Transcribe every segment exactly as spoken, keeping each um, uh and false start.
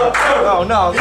Oh, no.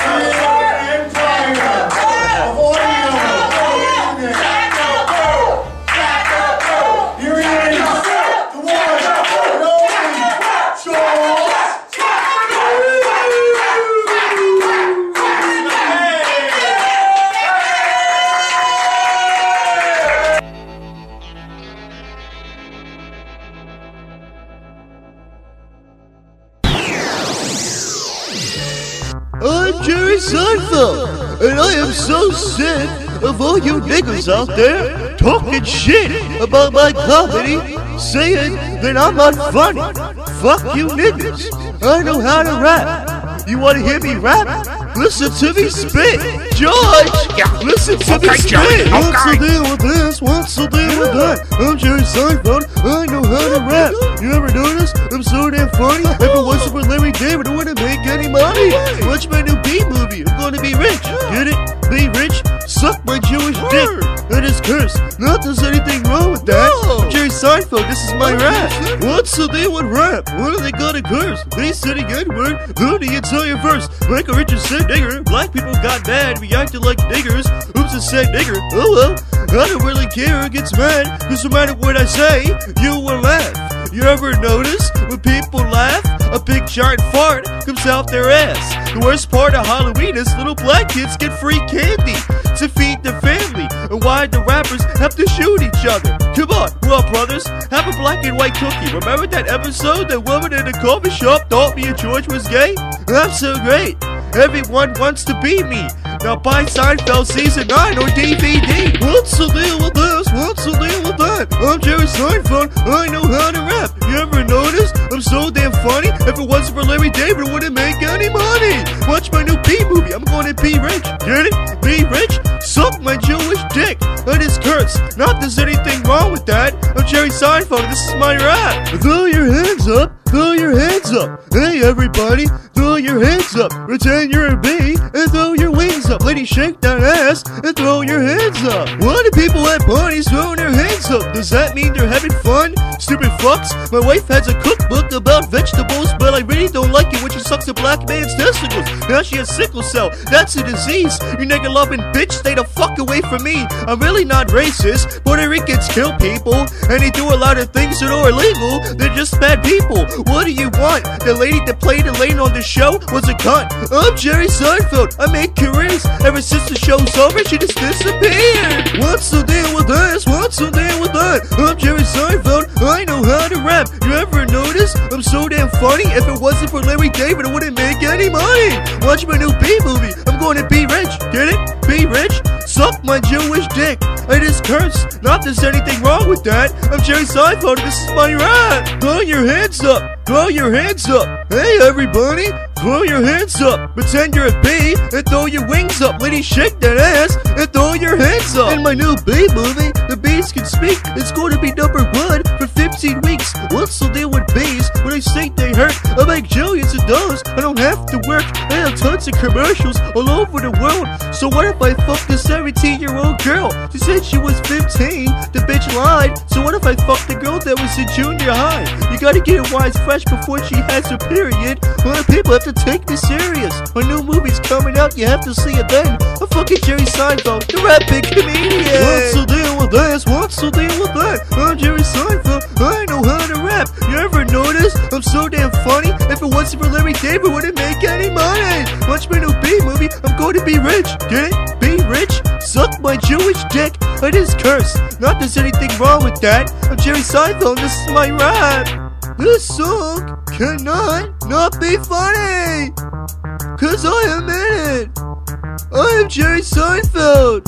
I'm Jerry Seinfeld, and I am so sick of all you niggas out there talking shit about my comedy, saying that I'm not funny. Fuck you niggas. I know how to rap. You want to hear me rap? Listen to me spit. George, listen to okay, me spit. Jerry, What's okay. the deal with this? What's the deal with that? I'm Jerry Seinfeld. I know how to rap. You ever notice? I'm so damn funny. If it wasn't for Larry David, I wouldn't make any money. Watch my new B movie. I'm gonna be rich. Get it? Be rich? Suck my Jewish dick. That is cursed. Not there's anything wrong with that. I'm Jerry Seinfeld. This is my rap. What's the deal with rap? What are they gonna curse? They said a good word through the entire verse. Michael Richards said nigger. Black people got mad, reacted like niggers. Oops, I said nigger. Oh well. I don't really care who gets mad, cause no matter what I say, you will laugh. You ever notice when people laugh, a big giant fart comes out their ass? The worst part of Halloween is little black kids get free candy to feed their family. And why the rappers have to shoot each other? Come on, well brothers, have a black and white cookie. Remember that episode that woman in the coffee shop thought me and George was gay? I'm so great. Everyone wants to be me. Now buy Seinfeld Season nine on D V D. What's the deal with this? What's the deal with that? I'm Jerry Seinfeld. I know how to rap. You ever notice? I'm so damn funny. If it wasn't for Larry David, I wouldn't make any money. Watch my new B movie. I'm gonna be rich. Get it? Be rich? Suck my Jewish dick. That is cursed. Not there's anything wrong with that. I'm Jerry Seinfeld. This is my rap. Throw your hands up. Throw your hands up. Hey everybody, throw your hands up. Pretend you're a bee and throw your wings up. Lady, shake that ass and throw your hands up. Why do people at parties throwing their hands up? Does that mean they're having fun? Stupid fucks. My wife has a cookbook about vegetables, but I really don't like it when she sucks a black man's testicles. Now she has sickle cell. That's a disease. You nigga loving bitch, stay the fuck away from me. I'm really not racist. Puerto Ricans kill people, and they do a lot of things that are illegal. They're just bad people. What do you want? The lady that played Elaine on the show was a cunt. I'm Jerry Seinfeld. I make careers. Ever since the show's over, she just disappeared. What's the deal with this? What's the deal with that? I'm Jerry Seinfeld. I know how to rap. You ever notice? I'm so damn funny. If it wasn't for Larry David, I wouldn't make any money. Watch my new B movie. I'm going to be rich. Get it? Be rich? Suck my Jewish dick. It is cursed. Not there's anything wrong with that. I'm Jerry Seinfeld. This is my rap. Throw your hands up. Throw your hands up. Hey everybody, throw your hands up. Pretend you're a bee and throw your wings up. Lady, shake that ass and throw your hands up. In my new bee movie, the bees can speak. It's going to be number one for fifteen weeks. What's the deal with bees? When I say they hurt, I make millions of dollars. I don't have to work. I have tons of commercials all over the world. So what if I fuck this seventeen year old girl? She said she was fifteen. The bitch lied. So what if I fuck the girl that was in junior high? You gotta get her wise fresh before she has her period. Well, people have to take me serious. My new movie's coming out, you have to see it then. I'm fucking Jerry Seinfeld, the rapping comedian. What's the deal with this? What's the deal with that? I'm Jerry Seinfeld, I know how to rap. You ever notice? I'm so damn funny. If it wasn't for Larry David, I wouldn't make any money. Watch my new B movie, I'm going to be rich. Get it? Be rich? Suck my Jewish dick. It is cursed. Not there's anything wrong with that. I'm Jerry Seinfeld, this is my rap. This song cannot not be funny, cause I am in it. I am Jerry Seinfeld.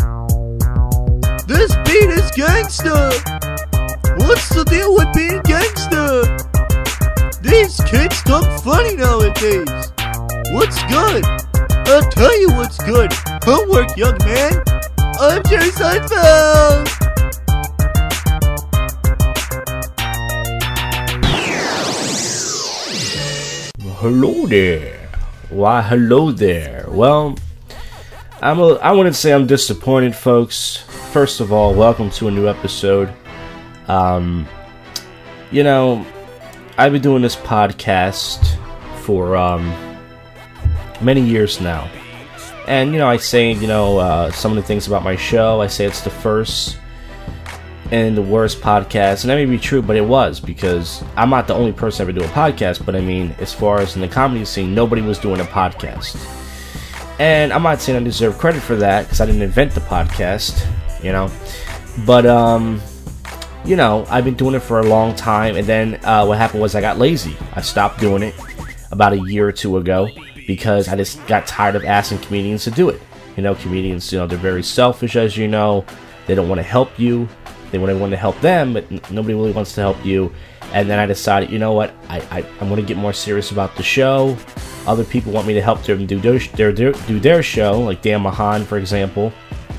This beat is gangsta. What's the deal with being gangsta? These kids talk funny nowadays. What's good? I'll tell you what's good. Homework, young man. I'm Jerry Seinfeld. Hello there. Why, hello there. Well, I'm a, I wouldn't say I'm disappointed, folks. First of all, welcome to a new episode. Um, you know, I've been doing this podcast for, um, many years now. And, you know, I say, you know, uh, some of the things about my show. I say it's the first and the worst podcast. And that may be true, but it was, because I'm not the only person ever do a podcast. But, I mean, as far as in the comedy scene, nobody was doing a podcast. And I'm not saying I deserve credit for that, because I didn't invent the podcast, you know. But, um, you know, I've been doing it for a long time. And then uh, what happened was I got lazy. I stopped doing it about a year or two ago, because I just got tired of asking comedians to do it. You know, comedians, you know, they're very selfish, as you know. They don't want to help you. They want to help them, but n- nobody really wants to help you. And then I decided, you know what, I, I, I'm going to get more serious about the show. Other people want me to help them do their, their, their, do their show, like Dan Mahan, for example.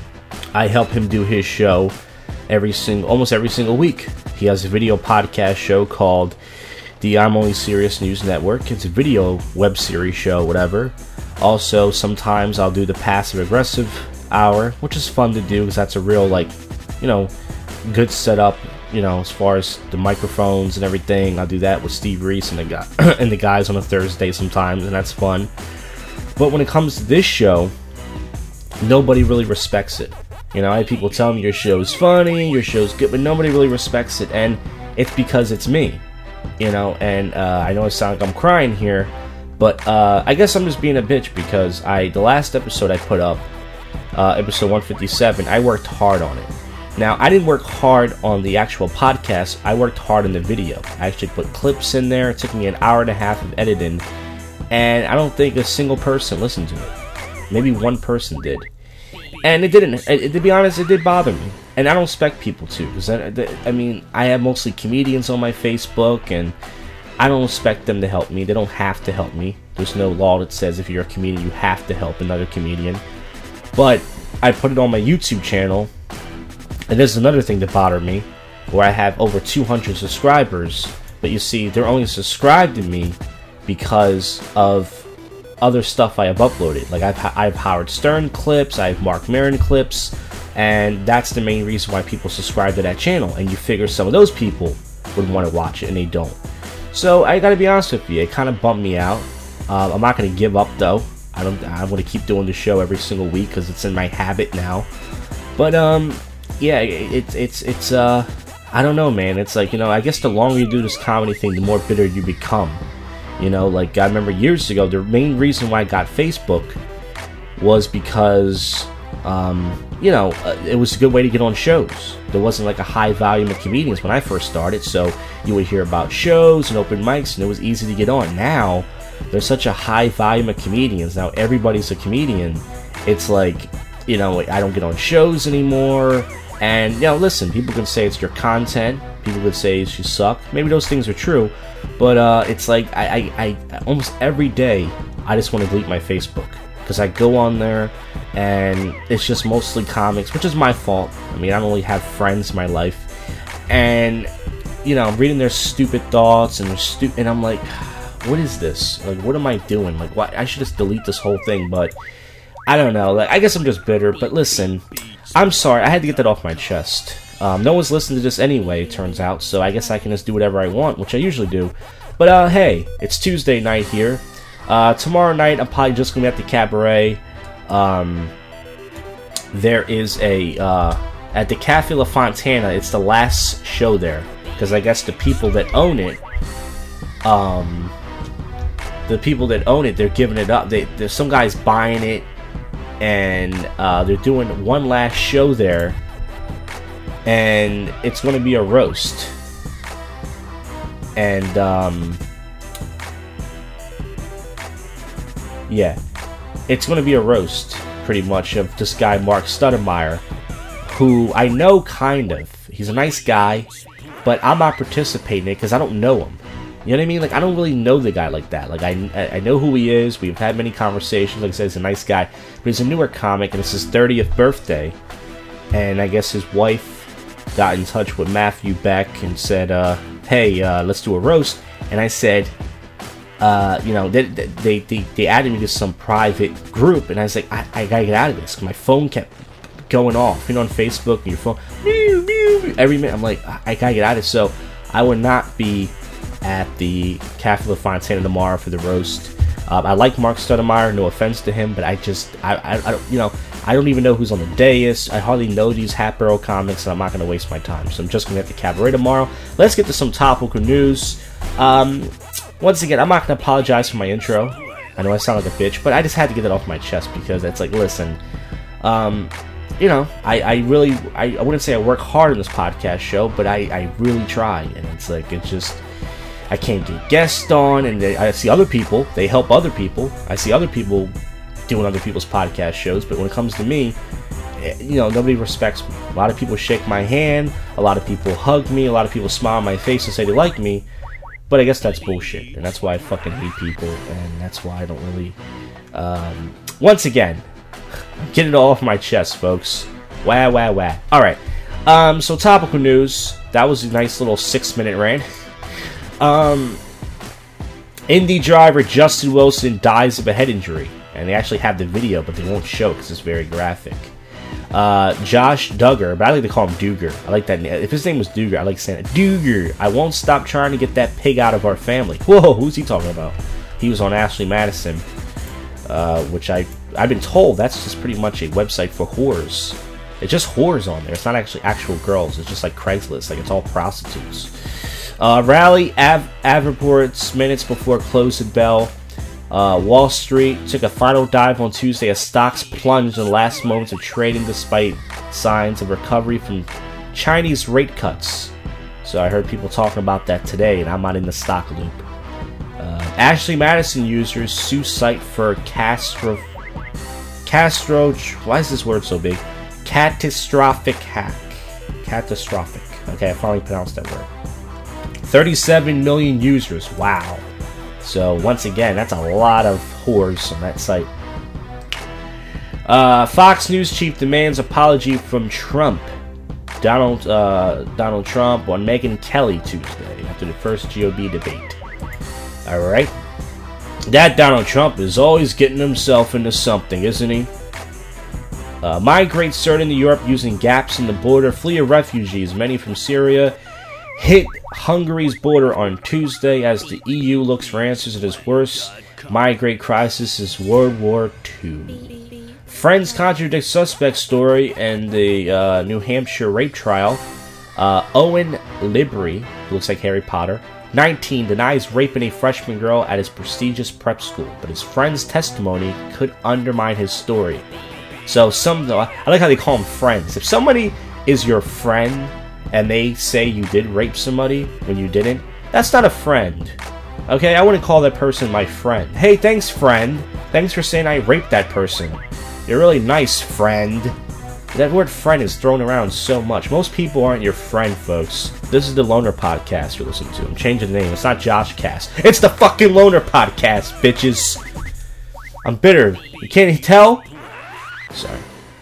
I help him do his show every single, almost every single week. He has a video podcast show called the I'm Only Serious News Network. It's a video web series show, whatever. Also, sometimes I'll do the Passive Aggressive Hour, which is fun to do, because that's a real, like, you know, good setup, you know, as far as the microphones and everything. I'll do that with Steve Reese and the guy and the guys on a Thursday sometimes, and that's fun. But when it comes to this show, nobody really respects it. You know, I have people tell me your show's funny, your show's good, but nobody really respects it, and it's because it's me. You know, and uh, I know it sounds like I'm crying here, but uh, I guess I'm just being a bitch, because I the last episode I put up, uh, episode one fifty-seven, I worked hard on it. Now, I didn't work hard on the actual podcast. I worked hard on the video. I actually put clips in there. It took me an hour and a half of editing, and I don't think a single person listened to it. Maybe one person did. And it didn't, it, to be honest, it did bother me. And I don't expect people to, because I, I mean, I have mostly comedians on my Facebook, and I don't expect them to help me. They don't have to help me. There's no law that says if you're a comedian, you have to help another comedian. But I put it on my YouTube channel, and there's another thing that bothered me, where I have over two hundred subscribers, but you see, they're only subscribed to me because of other stuff I have uploaded. Like, I've, I have Howard Stern clips, I have Mark Maron clips, and that's the main reason why people subscribe to that channel. And you figure some of those people would want to watch it, and they don't. So I gotta be honest with you, it kind of bummed me out. Uh, I'm not gonna give up though. I don't. I want to keep doing the show every single week, because it's in my habit now. But um, yeah, it's it's it's uh, I don't know, man. It's like, you know, I guess the longer you do this comedy thing, the more bitter you become. You know, like, I remember years ago, the main reason why I got Facebook was because, um, you know, uh, it was a good way to get on shows. There wasn't like a high volume of comedians when I first started, so you would hear about shows and open mics, and it was easy to get on. Now, there's such a high volume of comedians. Now, everybody's a comedian. It's like, you know, I don't get on shows anymore. And, you know, listen, people can say it's your content. People could say you suck. Maybe those things are true. But uh, it's like, I, I, I almost every day, I just want to delete my Facebook. Because I go on there, and it's just mostly comics, which is my fault. I mean, I don't really have friends in my life. And, you know, I'm reading their stupid thoughts, and, stu- and I'm like, what is this? Like, what am I doing? Like, why? I should just delete this whole thing, but I don't know. Like, I guess I'm just bitter, but listen, I'm sorry. I had to get that off my chest. Um, no one's listening to this anyway, it turns out, so I guess I can just do whatever I want, which I usually do. But, uh, hey, it's Tuesday night here. Uh, tomorrow night, I'm probably just going to be at the Cabaret. Um, there is a, uh, at the Cafe La Fontana, it's the last show there, because I guess the people that own it, um, the people that own it, they're giving it up. They, there's some guys buying it, and, uh, they're doing one last show there. And it's going to be a roast. And, um... yeah. It's going to be a roast, pretty much, of this guy, Mark Stoudemire, who I know, kind of. He's a nice guy, but I'm not participating in it because I don't know him. You know what I mean? Like, I don't really know the guy like that. Like, I, I know who he is. We've had many conversations. Like I said, he's a nice guy. But he's a newer comic, and it's his thirtieth birthday. And I guess his wife got in touch with Matthew Beck and said, uh, hey, uh, let's do a roast. And I said, uh, you know, they, they, they, they added me to some private group. And I was like, I, I gotta get out of this. Because my phone kept going off. You know, on Facebook, and your phone, every minute. I'm like, I gotta get out of this. So I would not be at the Cafe La Fontana tomorrow for the roast. Um, I like Mark Stoudemire, no offense to him, but I just, I, I, I don't, you know, I don't even know who's on the dais. I hardly know these Hat Barrel comics, and I'm not going to waste my time. So I'm just going to hit the cabaret tomorrow. Let's get to some topical news. Um, once again, I'm not going to apologize for my intro. I know I sound like a bitch, but I just had to get that off my chest because it's like, listen, um, you know, I, I really, I, I wouldn't say I work hard on this podcast show, but I, I really try, and it's like, it's just, I can't get guests on, and they, I see other people, they help other people, I see other people doing other people's podcast shows, but when it comes to me, you know, nobody respects me. A lot of people shake my hand, a lot of people hug me, a lot of people smile on my face and say they like me, but I guess that's bullshit, and that's why I fucking hate people, and that's why I don't really, um, once again, get it all off my chest, folks. Wah, wah, wah. Alright, um, so topical news, that was a nice little six minute rant. um, Indy driver Justin Wilson dies of a head injury, and they actually have the video, but they won't show because it's very graphic. Uh, Josh Duggar, but I like to call him Duggar. I like that name. If his name was Duggar, I like saying it. Duggar, I won't stop trying to get that pig out of our family. Whoa, who's he talking about? He was on Ashley Madison, uh, which I, I've been told that's just pretty much a website for whores. It's just whores on there. It's not actually actual girls. It's just like Craigslist. Like, it's all prostitutes. Uh, rally Av Averports minutes before closing bell. Uh, Wall Street took a final dive on Tuesday as stocks plunged in the last moments of trading despite signs of recovery from Chinese rate cuts. So I heard people talking about that today, and I'm not in the stock loop. Uh, Ashley Madison users sue site for Castro... Castro... Why is this word so big? Catastrophic hack. Catastrophic. Okay, I finally pronounced that word. thirty-seven million users. Wow. So, once again, that's a lot of whores on that site. Uh, Fox News chief demands apology from Trump. Donald uh, Donald Trump on Megyn Kelly Tuesday after the first G O P debate. Alright. That Donald Trump is always getting himself into something, isn't he? Uh, migrate certain to Europe using gaps in the border. Flee refugees, many from Syria, hit Hungary's border on Tuesday as the E U looks for answers to its worst migrate crisis since World War Two. Friends contradict suspect story in the uh, New Hampshire rape trial. Uh, Owen Libri, who looks like Harry Potter, nineteen, denies raping a freshman girl at his prestigious prep school, but his friend's testimony could undermine his story. So some, I like how they call them friends. If somebody is your friend and they say you did rape somebody when you didn't, that's not a friend. Okay, I wouldn't call that person my friend. Hey, thanks, friend. Thanks for saying I raped that person. You're really nice, friend. That word friend is thrown around so much. Most people aren't your friend, folks. This is the Loner Podcast you're listening to. I'm changing the name. It's not Josh Cast. It's the fucking Loner Podcast, bitches. I'm bitter. You can't tell? Sorry.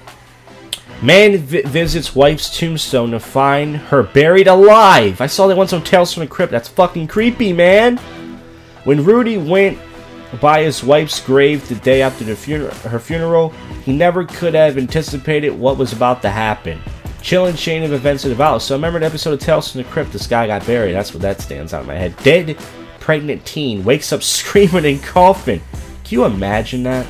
Man vi visits wife's tombstone to find her buried alive. I saw that once on Tales from the Crypt. That's fucking creepy, man. When Rudy went by his wife's grave the day after the funer her funeral, he never could have anticipated what was about to happen. Chilling chain of events that about. So I remember the episode of Tales from the Crypt. This guy got buried. That's what that stands out in my head. Dead pregnant teen wakes up screaming and coughing. Can you imagine that?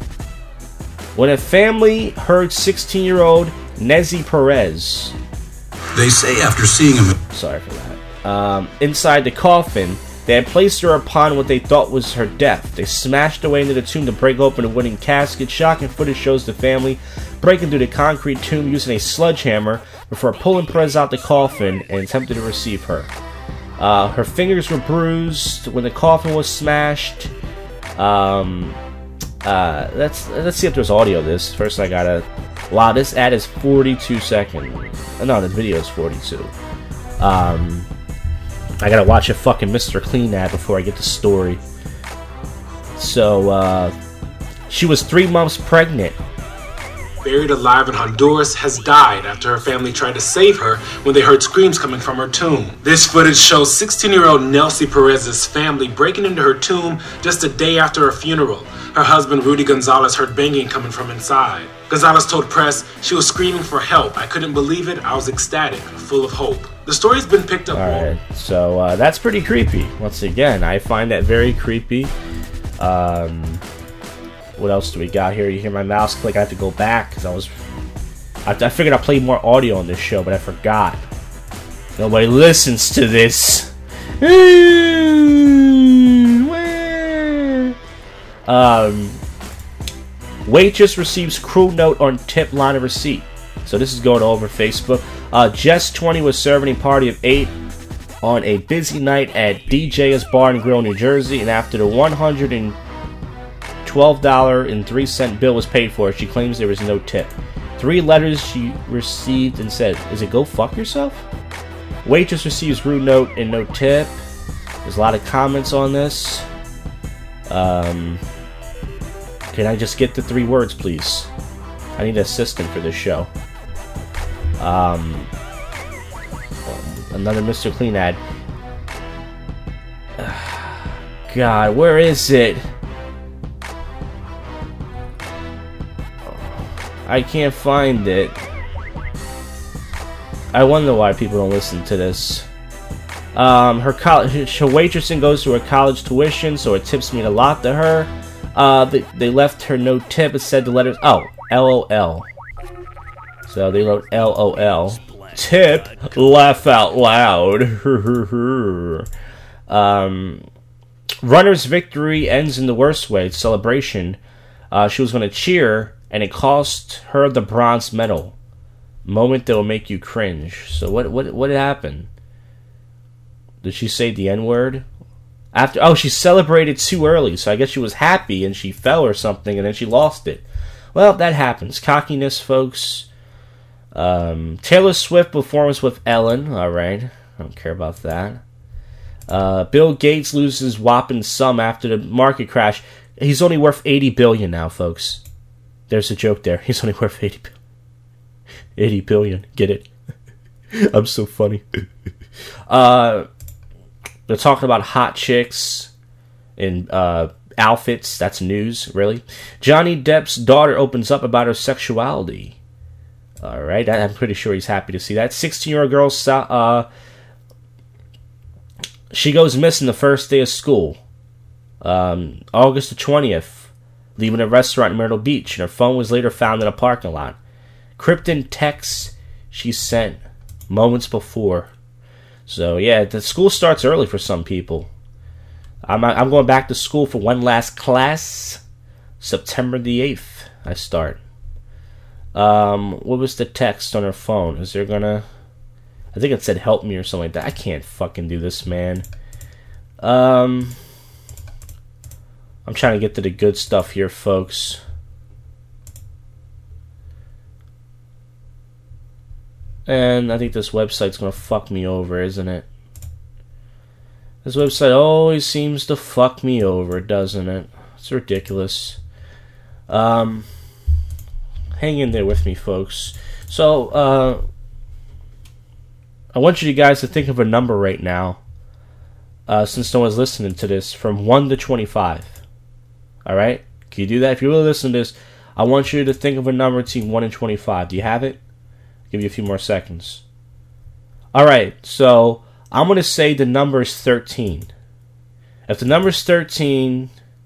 When a family heard sixteen-year-old Nezzy Perez, they say after seeing him, sorry for that, um, inside the coffin, they had placed her upon what they thought was her death. They smashed away into the tomb to break open a wooden casket. Shocking footage shows the family breaking through the concrete tomb using a sledgehammer before pulling Perez out the coffin and attempting to receive her. Uh, her fingers were bruised when the coffin was smashed. Um... Uh, let's let's see if there's audio of this. First, I gotta. Wow, this ad is forty-two seconds. No, the video is forty-two. Um, I gotta watch a fucking Mister Clean ad before I get the story. So, uh, she was three months pregnant. Buried alive in Honduras, has died after her family tried to save her when they heard screams coming from her tomb. This footage shows sixteen-year-old Nelsie Perez's family breaking into her tomb just a day after her funeral. Her husband, Rudy Gonzalez, heard banging coming from inside. Gonzalez told press, "She was screaming for help. I couldn't believe it. I was ecstatic, full of hope." The story's been picked up. Alright, so uh, that's pretty creepy. Once again, I find that very creepy. Um, what else do we got here? You hear my mouse click. I have to go back because I was... I, I figured I'd play more audio on this show, but I forgot. Nobody listens to this. um, waitress receives cruel note on tip line of receipt. So this is going over Facebook. Uh, Jess twenty was serving a party of eight on a busy night at D J's Bar and Grill, New Jersey, and after the one hundred twelve dollars and three cents bill was paid for, she claims there was no tip. Three letters she received and said, "Is it go fuck yourself?" Waitress receives rude note and no tip. There's a lot of comments on this. Um, can I just get the three words, please? I need an assistant for this show. Um, another Mister Clean ad. God, where is it? I can't find it. I wonder why people don't listen to this. Um, her college, her waitressing goes to her college tuition, so her tips mean a lot to her. Uh, they, they left her no tip. It said the letters. Oh, L O L. So they wrote L O L. Tip, laugh out loud. um, runner's victory ends in the worst way. It's celebration. Uh, she was going to cheer, and it cost her the bronze medal. Moment that will make you cringe. So what? What? What happened? Did she say the N-word? After oh, she celebrated too early, so I guess she was happy and she fell or something, and then she lost it. Well, that happens. Cockiness, folks. Um, Taylor Swift performs with Ellen. All right, I don't care about that. Uh, Bill Gates loses whopping sum after the market crash. He's only worth eighty billion now, folks. There's a joke there. He's only worth eighty billion. eighty billion. Get it? I'm so funny. uh, they're talking about hot chicks in uh, outfits. That's news, really. Johnny Depp's daughter opens up about her sexuality. All right, I'm pretty sure he's happy to see that. sixteen-year-old girl, uh, she goes missing the first day of school. Um, August the twentieth, leaving a restaurant in Myrtle Beach, and her phone was later found in a parking lot. Krypton texts she sent moments before. So yeah, the school starts early for some people. I'm I'm going back to school for one last class. September the eighth, I start. Um, what was the text on her phone? Is there gonna... I think it said help me or something like that. I can't fucking do this, man. Um, I'm trying to get to the good stuff here, folks. And I think this website's gonna fuck me over, isn't it? This website always seems to fuck me over, doesn't it? It's ridiculous. Um, hang in there with me, folks. So, uh, I want you guys to think of a number right now, uh, since no one's listening to this, from one to twenty-five. Alright? Can you do that? If you really listen to this, I want you to think of a number between one and twenty-five. Do you have it? Give you a few more seconds. Alright, so I'm going to say the number is thirteen. If the number is thirteen,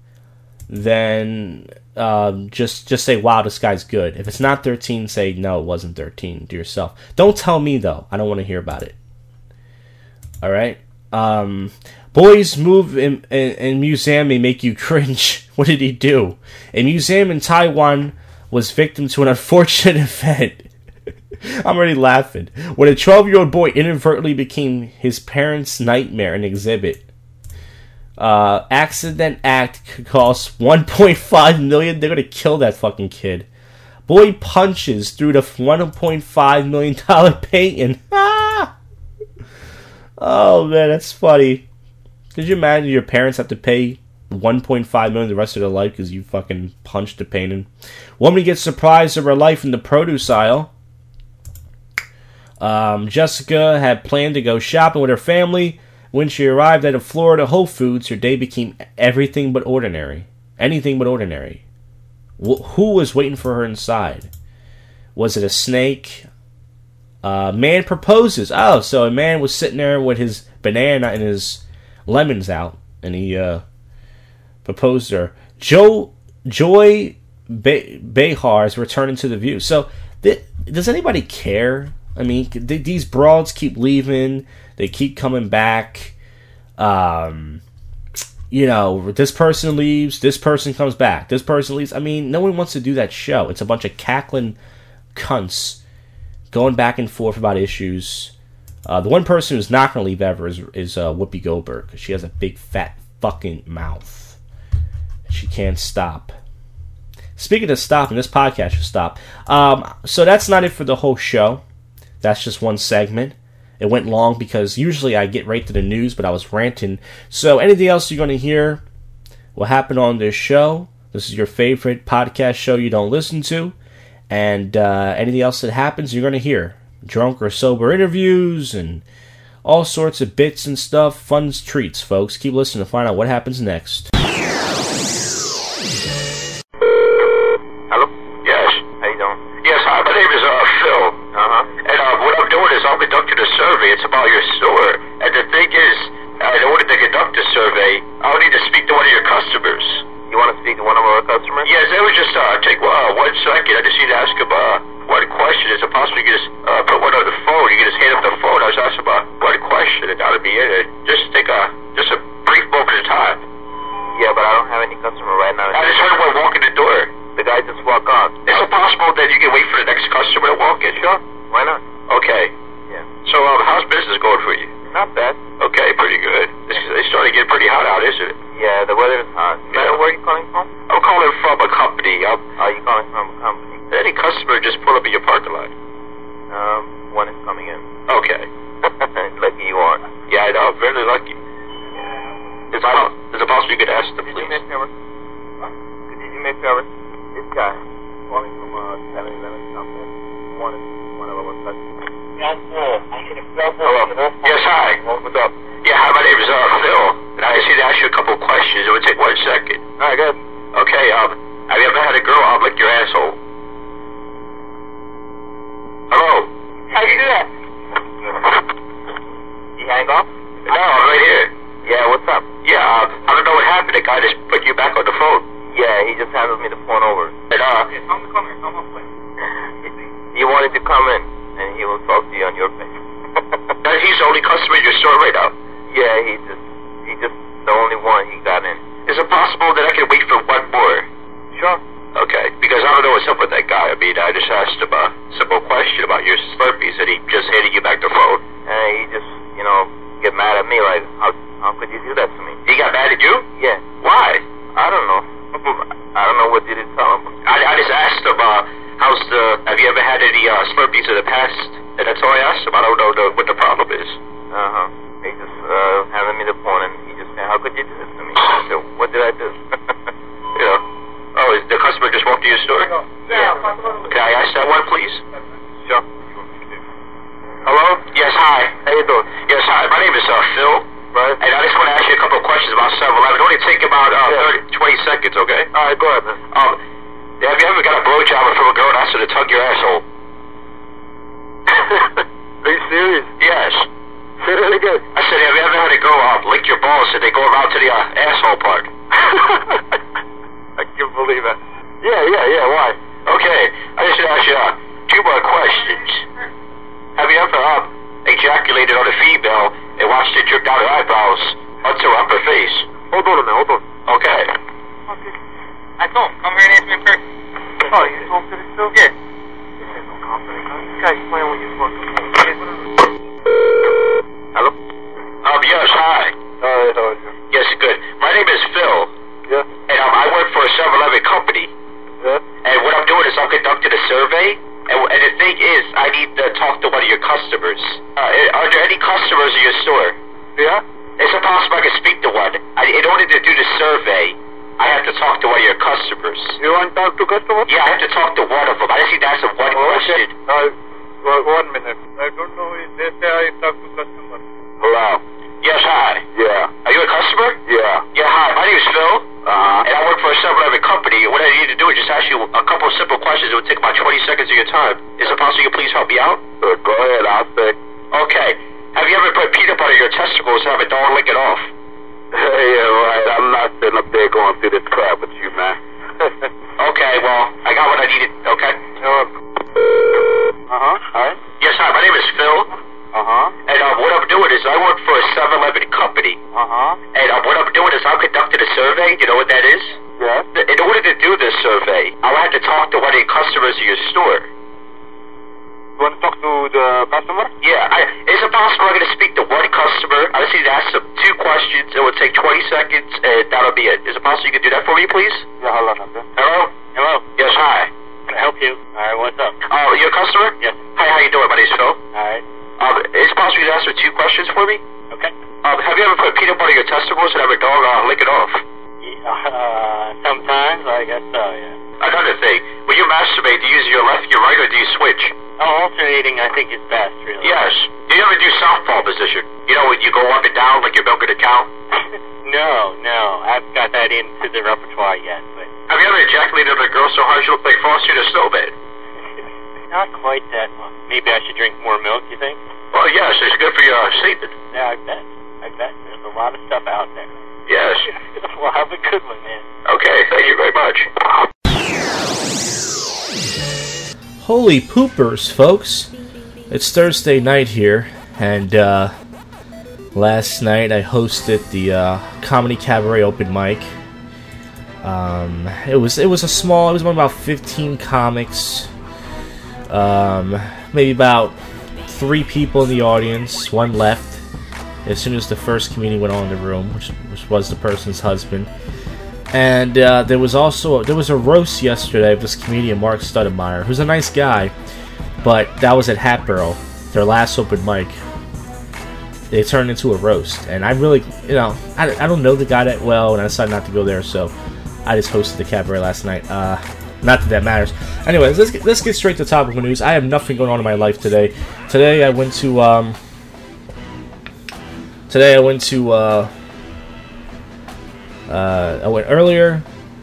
then um, just just say, wow, this guy's good. If it's not thirteen, say, no, it wasn't thirteen to yourself. Don't tell me, though. I don't want to hear about it. Alright? Um, boys move in, in, in museum may make you cringe. What did he do? A museum in Taiwan was victim to an unfortunate event. I'm already laughing. When a twelve-year-old boy inadvertently became his parents' nightmare in an exhibit. Uh, accident act could cost one point five million dollars. They're gonna kill that fucking kid. Boy punches through the one point five million dollars painting. Ah! Oh man, that's funny. Could you imagine your parents have to pay one point five million dollars the rest of their life because you fucking punched the painting? Woman gets surprised of her life in the produce aisle. Um, Jessica had planned to go shopping with her family. When she arrived at a Florida Whole Foods, her day became everything but ordinary. Anything but ordinary. Wh- who was waiting for her inside? Was it a snake? Uh, man proposes. Oh, so a man was sitting there with his banana and his lemons out, and he uh, proposed her. Joe Joy Be- Behar is returning to the View. So, th- does anybody care? I mean, th- these broads keep leaving. They keep coming back. Um, you know, this person leaves. This person comes back. This person leaves. I mean, no one wants to do that show. It's a bunch of cackling cunts going back and forth about issues. Uh, the one person who's not going to leave ever is, is uh, Whoopi Goldberg. She has a big, fat fucking mouth. She can't stop. Speaking of stopping, this podcast should stop. Um, so that's not it for the whole show. That's just one segment. It went long because usually I get right to the news, but I was ranting. So anything else you're going to hear will happen on this show. This is your favorite podcast show you don't listen to. And uh, anything else that happens, you're going to hear. Drunk or sober interviews and all sorts of bits and stuff. Fun treats, folks. Keep listening to find out what happens next. Hello? Yes. How you doing? Yes, hi. My name is uh, Phil. Uh-huh. And uh, what I'm doing is I'm conducting a survey. It's about your store. And the thing is, uh, in order to conduct a survey, I'll need to speak to one of your customers. You want to speak to one of our customers? Yes, it was just uh, take uh, one second. I just need to ask him uh, one question. Is it possible you can just uh, put one on the phone? You can just hand him the phone. I was asking about one question, and that'll be it. Just take a just a brief moment of time. Yeah, but I don't have any customer right now. I just heard one walk in the door. The guy just walked off. Is it possible that you can wait for the next customer to walk in? Sure. Why not? Okay. Yeah. So, um, how's business going for you? Not bad. Okay, pretty good. It's, it's starting to get pretty hot out, isn't it? Yeah, the weather is hot. Yeah. Where are you calling from? I'm calling from a company. I'm, are you calling from a company? Any customer just pull up in your parking lot. Um, one is coming in. Okay. Lucky you are. Yeah, I know. I'm very lucky. Yeah. Is, it, is it possible you could ask them, please? Could you make a favor? Huh? Could you make a favor? This guy calling from a seven eleven company. One is one of our customers. Yes, sir. I need a Hello. Yes, hi. What's up? Yeah, hi, my name is uh, Phil. And I just need to ask you a couple of questions. It would take one second. All right, good. Okay, um, have you ever had a girl out lick your asshole? Hello? How you do that? You hang up? No, I'm right here. Yeah, what's up? Yeah, uh, I don't know what happened. The guy just put you back on the phone. Yeah, he just handed me the phone over. And, uh... Yeah, come, come here, come up, please. He wanted to come in, and he will talk to you on your face. He's the only customer in your store right now? Yeah, he just... He just the only one he got in. Is it possible that I can wait for one more? Sure. Okay, because I don't know what's up with that guy. I mean, I just asked him a simple question about your Slurpees, and he just handed you back the phone. And he just, you know, get mad at me, like, how, how could you do that to me? He got mad at you? Yeah. Why? I don't know. I don't know what did he tell him. I, I just asked him, uh, how's the, have you ever had any uh, Slurpees in the past? And that's all I asked him. I don't know the, what the problem is. Uh-huh. He just uh, handed me the phone, and he just said, how could you do this to me? I said, what did I do? You know. Oh, is the customer just walked to your store? Yeah. Can I ask that one, please? Sure. Hello? Yes, hi. How you doing? Yes, hi. My name is uh, Phil. Right. And I just want to ask you a couple of questions about seven eleven. It only take about uh, yeah. thirty, twenty seconds, okay? All right, go ahead, man. Um, have you ever got a blowjob from a girl and asked her to tug your asshole? Are you serious? Yes. Say that again. I said, have you ever had a girl uh, lick your balls and they go around to the uh, asshole part? I can't believe that. Yeah, yeah, yeah, why? Okay, I just want to ask you uh, two more questions. Have you ever uh, ejaculated on a female and watched it drip down her eyebrows onto her upper face? Hold on a minute, hold on. Okay. Okay. I told him, come here and ask me a person. Oh, you talk to this still? Yeah. This ain't no confidence. This guy's playing with your fucking phone. Hello? Um, yes, hi. Hi, how are you? Yes, good. My name is Phil. Yeah. And um, I work for a seven eleven company. Yeah. And what I'm doing is I'm conducting a survey. And, and the thing is, I need to talk to one of your customers. Uh, are there any customers in your store? Yeah. Is it possible I can speak to one? I, in order to do the survey, I have to talk to one of your customers. You want to talk to customers? Yeah, I have to talk to one of them. I just need to ask them one oh, question. Okay. Uh, well, one minute. I don't know if they say I talk to customers. Hello. Yes, hi. Yeah. Are you a customer? Yeah. Yeah, hi. My name is Phil. Uh-huh. And I work for a seven eleven company. What I need to do is just ask you a couple of simple questions. It would take about twenty seconds of your time. Is it possible you can please help me out? Uh, go ahead, I'll say. Okay. Have you ever put peanut butter in your testicles and have a dog lick it off? Yeah, right. I'm not sitting up there going through this crap with you, man. Okay, well, I got what I needed. Okay. Uh-huh. All right. Yes, hi. My name is Phil. Uh-huh. And uh, what I'm doing is I work for a seven eleven company. Uh-huh. And uh, what I'm doing is I'm conducting a survey. You know what that is? Yes. In order to do this survey, I will have to talk to one of your customers of your store. You want to talk to the customer? Yeah. I, is it possible I'm going to speak to one customer? I just need to ask them two questions. It will take twenty seconds, and that'll be it. Is it possible you can do that for me, please? Yeah, hold on. Okay. Hello? Hello? Yes, hi. Can I help you? All right, what's up? Oh, you're a customer? Yes. Hi, how you doing? My name's Phil. All right. Um, is it possible you can answer two questions for me? Okay. Um, have you ever put peanut butter in your testicles and have a dog uh, lick it off? Yeah, uh, sometimes, I guess so, yeah. Another thing, when you masturbate, do you use your left, your right, or do you switch? Oh, alternating, I think, is best, really. Yes. Do you ever do southpaw position? You know, when you go up and down like you're milking a cow? No, no. I haven't got that into the repertoire yet, but... Have you ever ejaculated on a girl so hard she looked like Frosty the Snowman? Not quite that much. Maybe I should drink more milk, you think? Well, yes, it's good for your uh, semen. Yeah, I bet. I bet. There's a lot of stuff out there. Yes. Well, have a good one, man. Okay, thank you very much. Holy poopers, folks. It's Thursday night here, and uh, last night I hosted the uh, Comedy Cabaret open mic. Um, it was it was a small, it was about fifteen comics. Um, maybe about three people in the audience, one left as soon as the first comedian went on in the room, which, which was the person's husband. And uh, there was also there was a roast yesterday of this comedian Mark Stoudemire, who's a nice guy, but that was at Hatboro, their last open mic. They turned into a roast, and I really, you know, I, I don't know the guy that well, and I decided not to go there, so I just hosted the cabaret last night. Uh, not that that matters. Anyways, let's get, let's get straight to the topic of news. I have nothing going on in my life today. Today I went to um. Today I went to uh. Uh, I went earlier.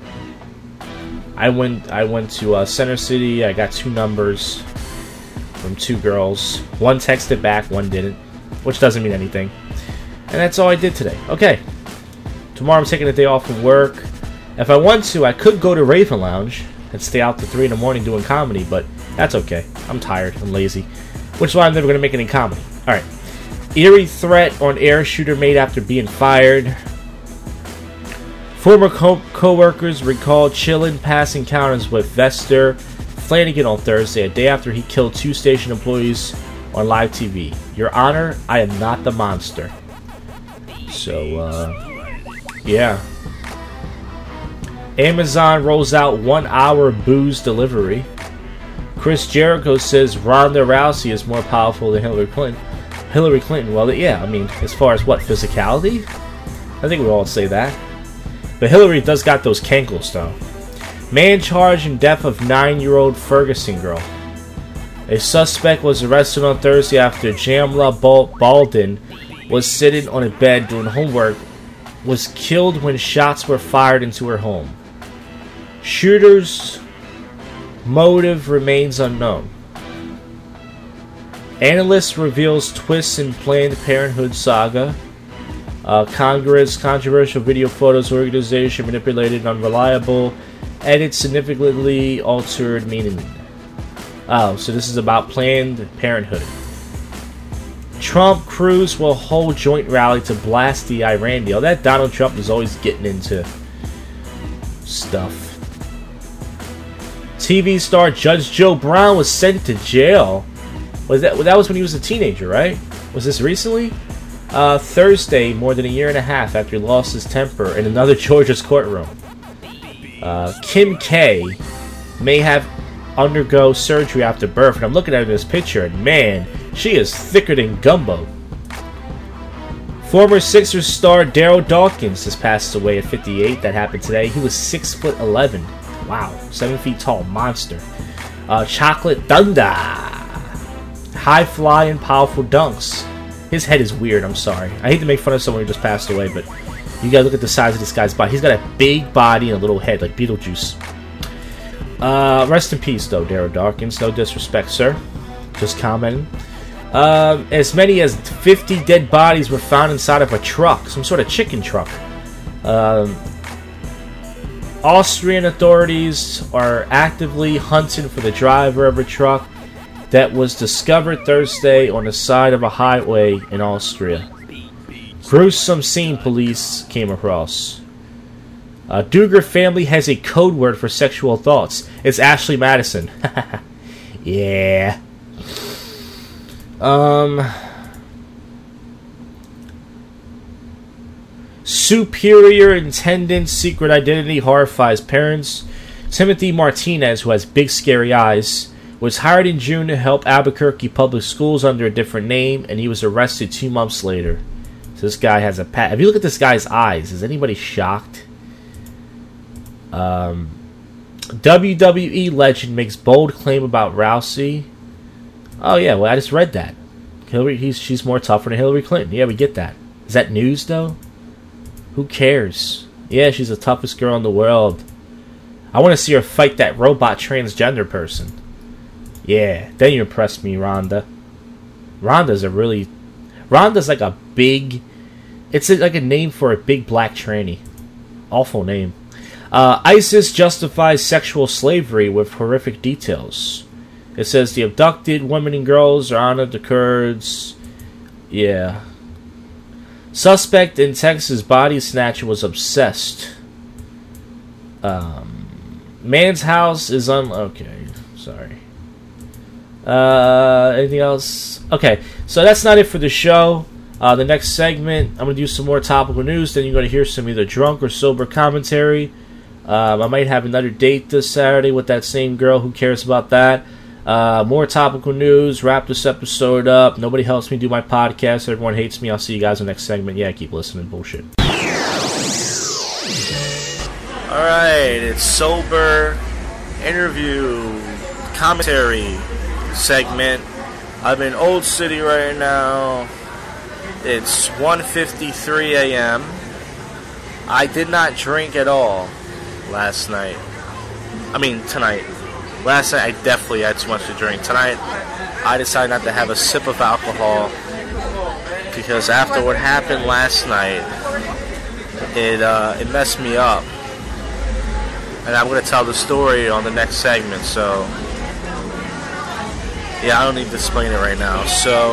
I went. I went to uh, Center City. I got two numbers from two girls. One texted back, one didn't, which doesn't mean anything. And that's all I did today. Okay. Tomorrow I'm taking a day off from work. If I want to, I could go to Raven Lounge and stay out to three in the morning doing comedy, but that's okay. I'm tired. I'm lazy, which is why I'm never going to make any comedy. All right. Eerie threat on air shooter made after being fired. Former co- co-workers recall chilling past encounters with Vester Flanagan on Thursday, a day after he killed two station employees on live T V. Your Honor, I am not the monster. So, uh, yeah. Amazon rolls out one-hour booze delivery. Chris Jericho says Ronda Rousey is more powerful than Hillary Clinton. Hillary Clinton, well, yeah, I mean, as far as what, physicality? I think we all say that. But Hillary does got those cankles, though. Man charged in death of nine-year-old Ferguson girl. A suspect was arrested on Thursday after Jamla Baldwin was sitting on a bed doing homework, was killed when shots were fired into her home. Shooter's motive remains unknown. Analyst reveals twists in Planned Parenthood saga. Uh, Congress controversial video photos organization manipulated unreliable, edit significantly altered meaning. Oh, so this is about Planned Parenthood. Trump Cruz will hold joint rally to blast the Iran deal. That Donald Trump is always getting into stuff. T V star Judge Joe Brown was sent to jail. Was that that was when he was a teenager, right? Was this recently? Uh, Thursday, more than a year and a half after he lost his temper in another Georgia's courtroom. Uh, Kim K may have undergo surgery after birth, and I'm looking at this picture, and man, she is thicker than gumbo. Former Sixers star Daryl Dawkins has passed away at fifty-eight. That happened today. He was six foot eleven. Wow, seven feet tall monster. Uh, Chocolate Thunder, high flying, powerful dunks. His head is weird, I'm sorry. I hate to make fun of someone who just passed away, but you gotta look at the size of this guy's body. He's got a big body and a little head, like Beetlejuice. Uh, rest in peace, though, Daryl Dawkins. No disrespect, sir. Just commenting. Um, as many as fifty dead bodies were found inside of a truck, some sort of chicken truck. Um, Austrian authorities are actively hunting for the driver of a truck that was discovered Thursday on the side of a highway in Austria. Gruesome scene police came across. Uh, Duggar family has a code word for sexual thoughts. It's Ashley Madison. Yeah. Um. Superintendent's secret identity horrifies parents. Timothy Martinez, who has big scary eyes, was hired in June to help Albuquerque Public Schools under a different name, and he was arrested two months later. So this guy has a pat. If you look at this guy's eyes, is anybody shocked? Um, W W E legend makes bold claim about Rousey. Oh yeah, well I just read that. Hillary, he's she's more tougher than Hillary Clinton. Yeah, we get that. Is that news though? Who cares? Yeah, she's the toughest girl in the world. I want to see her fight that robot transgender person. Yeah, then you impressed me, Rhonda. Rhonda's a really... Rhonda's like a big... It's like a name for a big black tranny. Awful name. Uh, ISIS justifies sexual slavery with horrific details. It says the abducted women and girls are honored the Kurds. Yeah. Suspect in Texas body snatcher was obsessed. Um, man's house is un... Okay, sorry. Uh, anything else? Okay, so that's not it for the show. Uh, the next segment, I'm going to do some more topical news. Then you're going to hear some either drunk or sober commentary. Um, I might have another date this Saturday with that same girl. Who cares about that? Uh, more topical news. Wrap this episode up. Nobody helps me do my podcast. Everyone hates me. I'll see you guys in the next segment. Yeah, keep listening. Bullshit. Alright, it's sober interview commentary segment. I'm in Old City right now. It's one fifty-three a.m. I did not drink at all last night. I mean, tonight. Last night, I definitely had too much to drink. Tonight, I decided not to have a sip of alcohol because after what happened last night, it uh, it messed me up. And I'm going to tell the story on the next segment, so... Yeah, I don't need to explain it right now. So,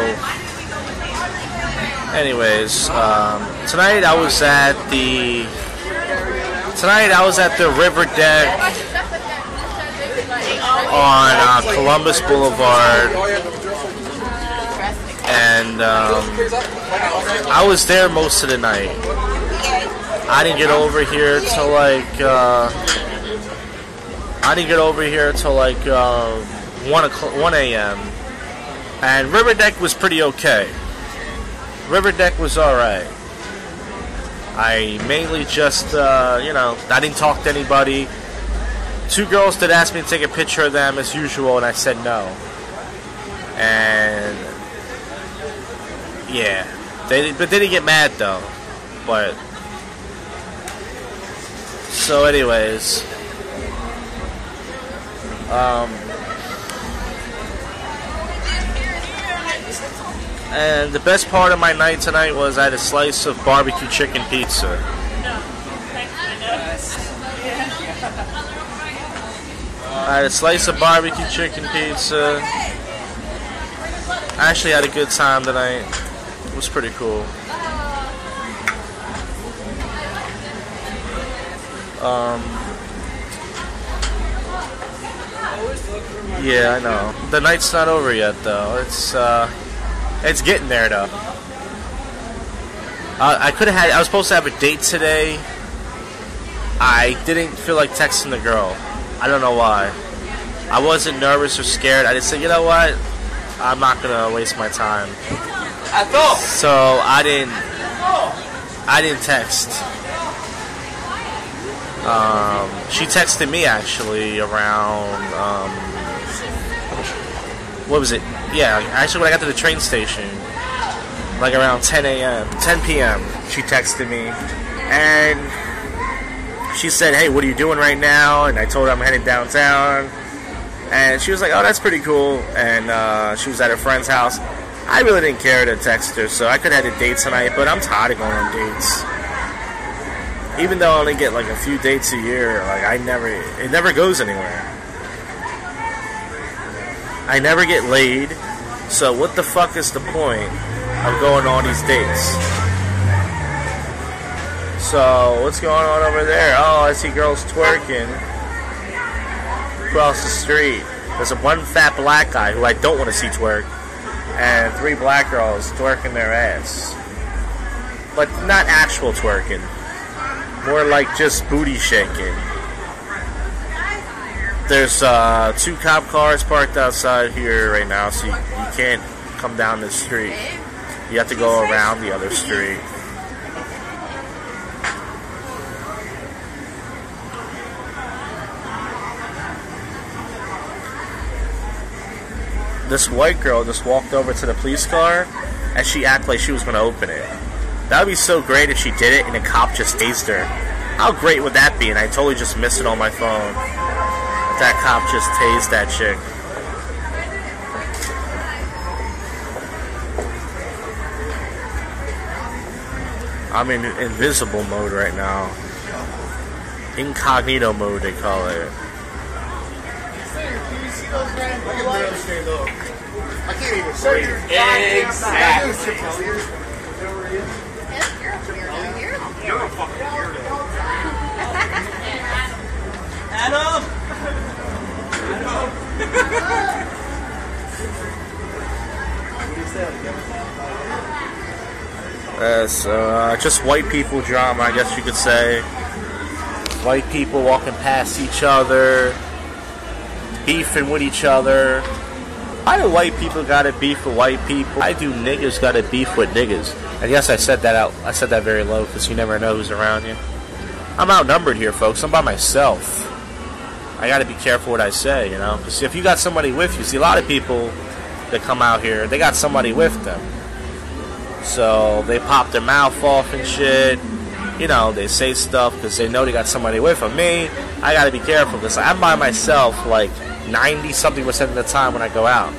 anyways, um, tonight I was at the... Tonight I was at the River Deck on uh, Columbus Boulevard, and um, I was there most of the night. I didn't get over here till like uh, I didn't get over here till like uh, one a.m. and River Deck was pretty okay. River Deck was all right. I mainly just uh, you know I didn't talk to anybody. Two girls did ask me to take a picture of them as usual, and I said no. And yeah, they but they didn't get mad though. But so, anyways, um, and the best part of my night tonight was I had a slice of barbecue chicken pizza. I had a slice of barbecue chicken pizza. I actually had a good time tonight. It was pretty cool. Um, yeah, I know. The night's not over yet, though. It's uh, it's getting there, though. Uh, I could have had. I was supposed to have a date today. I didn't feel like texting the girl. I don't know why. I wasn't nervous or scared. I just said, you know what? I'm not gonna waste my time. So I didn't. I didn't text. Um, she texted me actually around. Um, what was it? Yeah, actually when I got to the train station, like around ten a.m., ten p.m. She texted me, and she said, hey, what are you doing right now? And I told her I'm heading downtown. And she was like, oh, that's pretty cool. And uh, she was at her friend's house. I really didn't care to text her, so I could have had a date tonight, but I'm tired of going on dates. Even though I only get like a few dates a year, like I never, it never goes anywhere. I never get laid, so what the fuck is the point of going on these dates? So, what's going on over there? Oh, I see girls twerking across the street. There's a one fat black guy who I don't want to see twerk, and three black girls twerking their ass. But not actual twerking. More like just booty shaking. There's uh, two cop cars parked outside here right now, so you, you can't come down the street. You have to go around the other street. This white girl just walked over to the police car, and she acted like she was going to open it. That would be so great if she did it and a cop just tased her. How great would that be? And I totally just missed it on my phone. That cop just tased that chick. I'm in invisible mode right now. Incognito mode, they call it. I can't even say it. Exactly. You're a fucking weirdo. Adam! Uh, so, uh, just white people drama, I guess you could say. White people walking past each other, beefing with each other. Why do white people gotta beef with white people? Why do niggas gotta beef with niggas? And yes, I said that out. I said that very low because you never know who's around you. I'm outnumbered here, folks. I'm by myself. I gotta be careful what I say, you know. Because if you got somebody with you, see, a lot of people that come out here, they got somebody with them. So they pop their mouth off and shit. You know, they say stuff because they know they got somebody with them. Me, I gotta be careful because I'm by myself like ninety something percent of the time when I go out.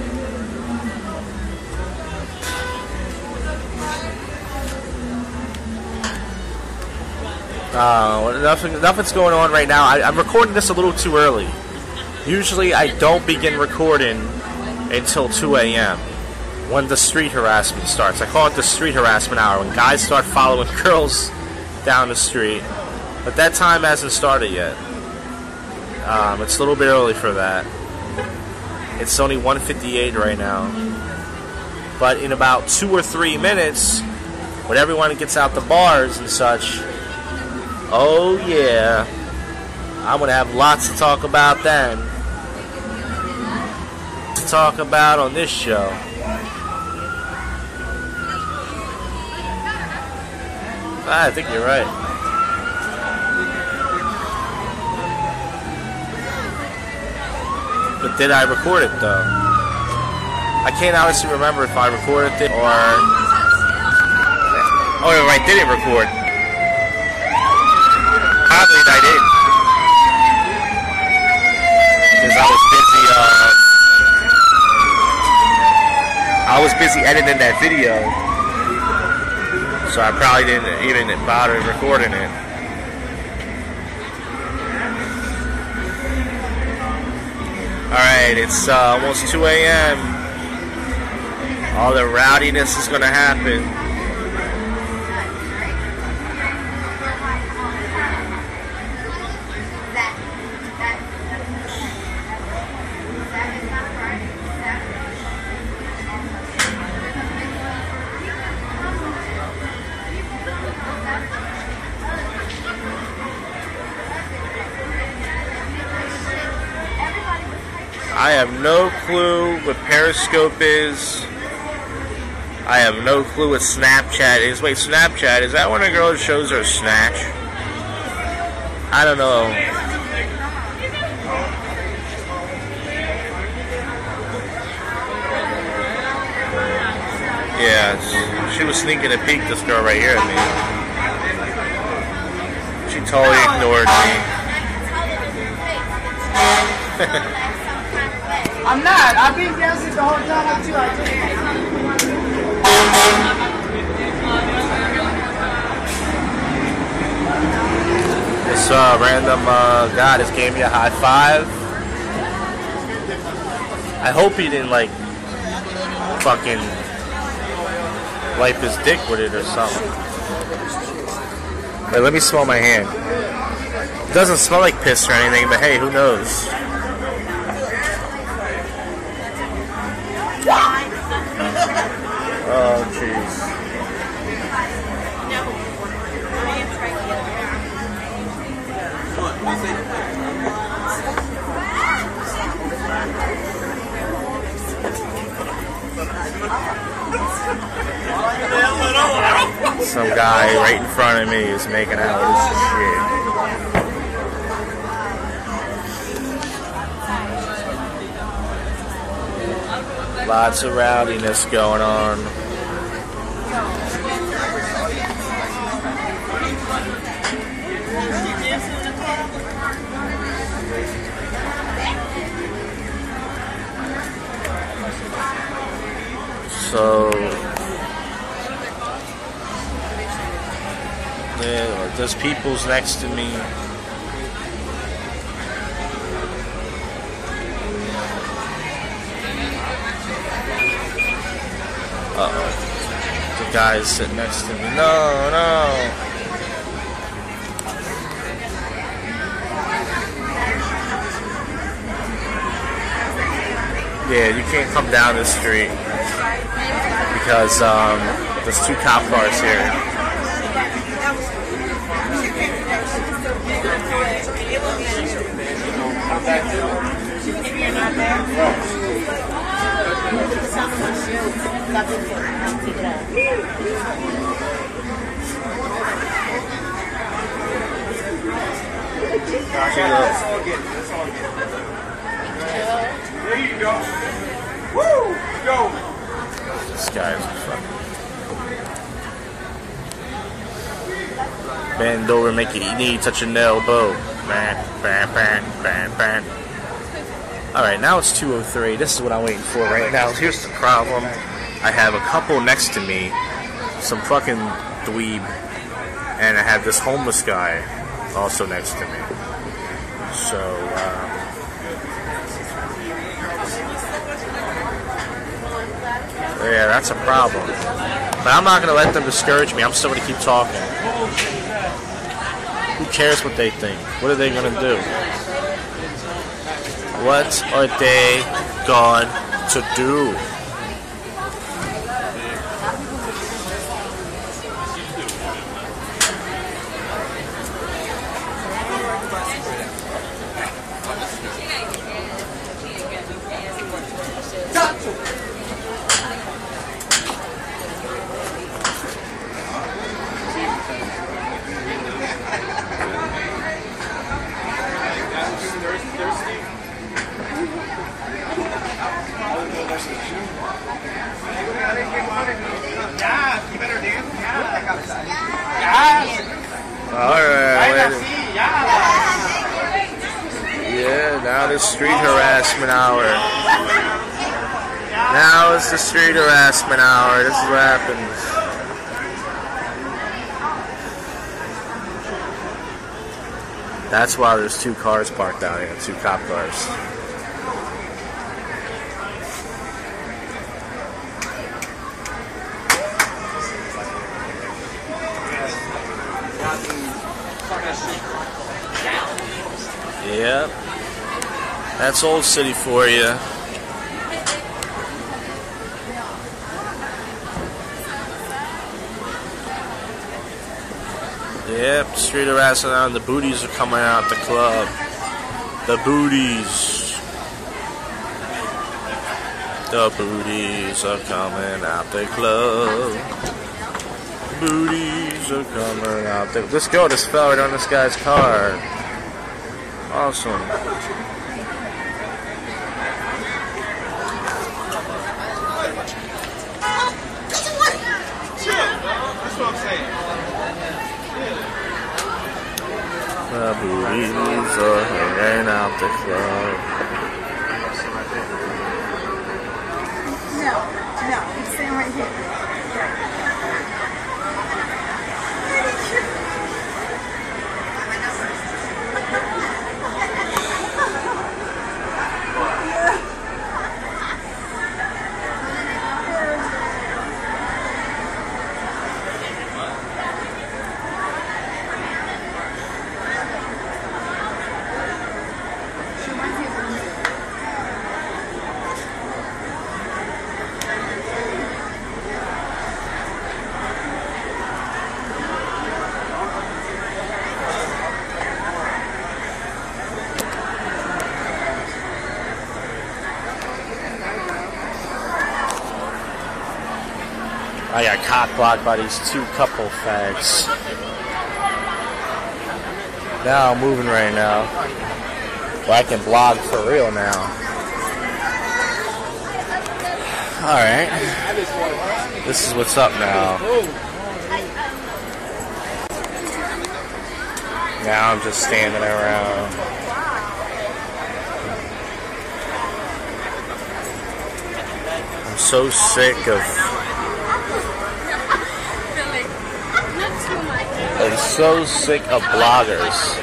Uh, nothing, nothing's going on right now. I, I'm recording this a little too early. Usually I don't begin recording until two a.m. when the street harassment starts. I call it the street harassment hour, when guys start following girls down the street. But that time hasn't started yet. Um, it's a little bit early for that. It's only one fifty-eight right now. But in about two or three minutes, when everyone gets out the bars and such, oh yeah, I'm going to have lots to talk about then. To talk about on this show. I think you're right. But did I record it though? I can't honestly remember if I recorded it or... Oh, no, I didn't record. Probably I didn't. Because I was busy, uh... I was busy editing that video. So I probably didn't even bother recording it. Alright, it's uh, almost two a.m. All the rowdiness is going to happen. I have no clue what Periscope is. I have no clue what Snapchat is. Wait, Snapchat, is that when a girl shows her snatch? I don't know. Yeah, she was sneaking a peek, this girl right here at me. She totally ignored me. I'm not. I've been dancing the whole time with you. I just... This uh, random uh, guy just gave me a high five. I hope he didn't like fucking wipe his dick with it or something. Wait, let me smell my hand. It doesn't smell like piss or anything, but hey, who knows? Oh, jeez. Some guy right in front of me is making out with his shit. Lots of rowdiness going on. So, yeah, there's people's next to me. Uh-oh. The guy's sitting next to me. No, no. Yeah, you can't come down this street because um, there's two cop cars here. There you go. Woo! Go. This guy's fucking. Bend over, make your knee touch an elbow. Bang, bang, bang, bang, bang. Alright, now it's two oh three. This is what I'm waiting for right now. Here's the problem. I have a couple next to me, some fucking dweeb, and I have this homeless guy also next to me. So, um, yeah, that's a problem. But I'm not going to let them discourage me. I'm still going to keep talking. Who cares what they think? What are they going to do? What are they going to do? Alright. Yeah, now it's street harassment hour. Now it's the street harassment hour. This is what happens. That's why there's two cars parked out here, two cop cars. Yep. That's Old City for you. Yep, street harassment on. The booties are coming out the club. The booties. The booties are coming out the club. Booties are coming out the... Let's go, this fell right on this guy's car. Awesome. That's what I'm saying. The booties are hanging out the club. No, no, it's staying right here. I got cock blocked by these two couple fags. Now I'm moving right now. Well, I can blog for real now. Alright. This is what's up now. Now I'm just standing around. I'm so sick of I'm so sick of bloggers.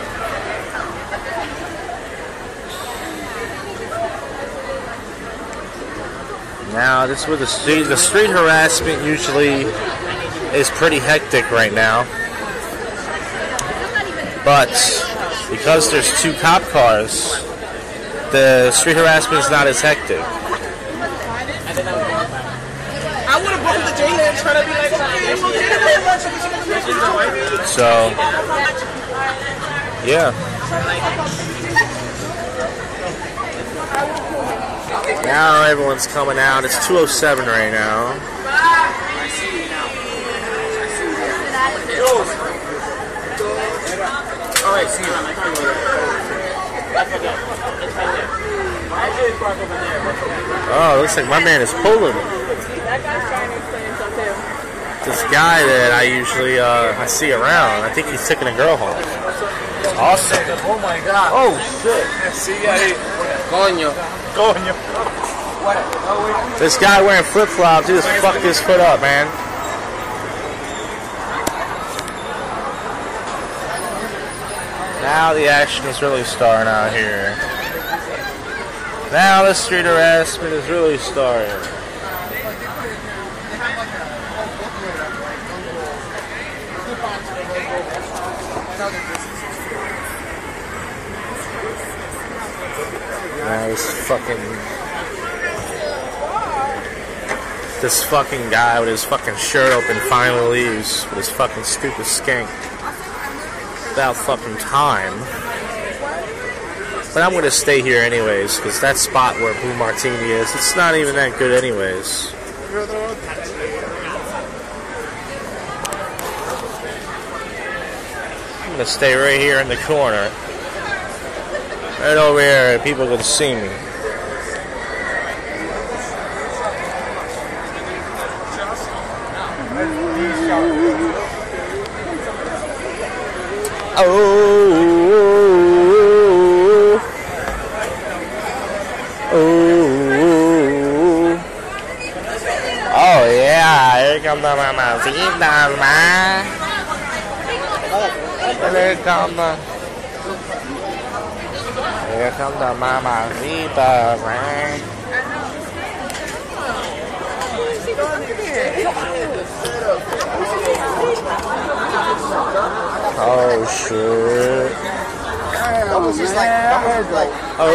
Now, this is where the street, the street harassment usually is pretty hectic right now. But because there's two cop cars, the street harassment is not as hectic. I would have bumped the J and try to be like, so, yeah. Now everyone's coming out. It's two oh seven right now. Alright, see you. Oh, looks like my man is pulling. This guy that I usually uh, I see around, I think he's taking a girl home. Awesome. Oh my god. Oh shit. See ya. Coño. Coño. This guy wearing flip flops, he just fucked his foot up, man. Now the action is really starting out here. Now the street harassment is really starting. Now this fucking this fucking guy with his fucking shirt open finally leaves with his fucking stupid skank. About fucking time. But I'm gonna stay here anyways, because that spot where Blue Martini is, it's not even that good anyways. I'm gonna stay right here in the corner. Right over here, people can see me. Oh, oh, oh yeah, here comes the mamacita, man. Here comes the, here comes the mamacita, man. Oh shit. That was just like, that was like, Oh.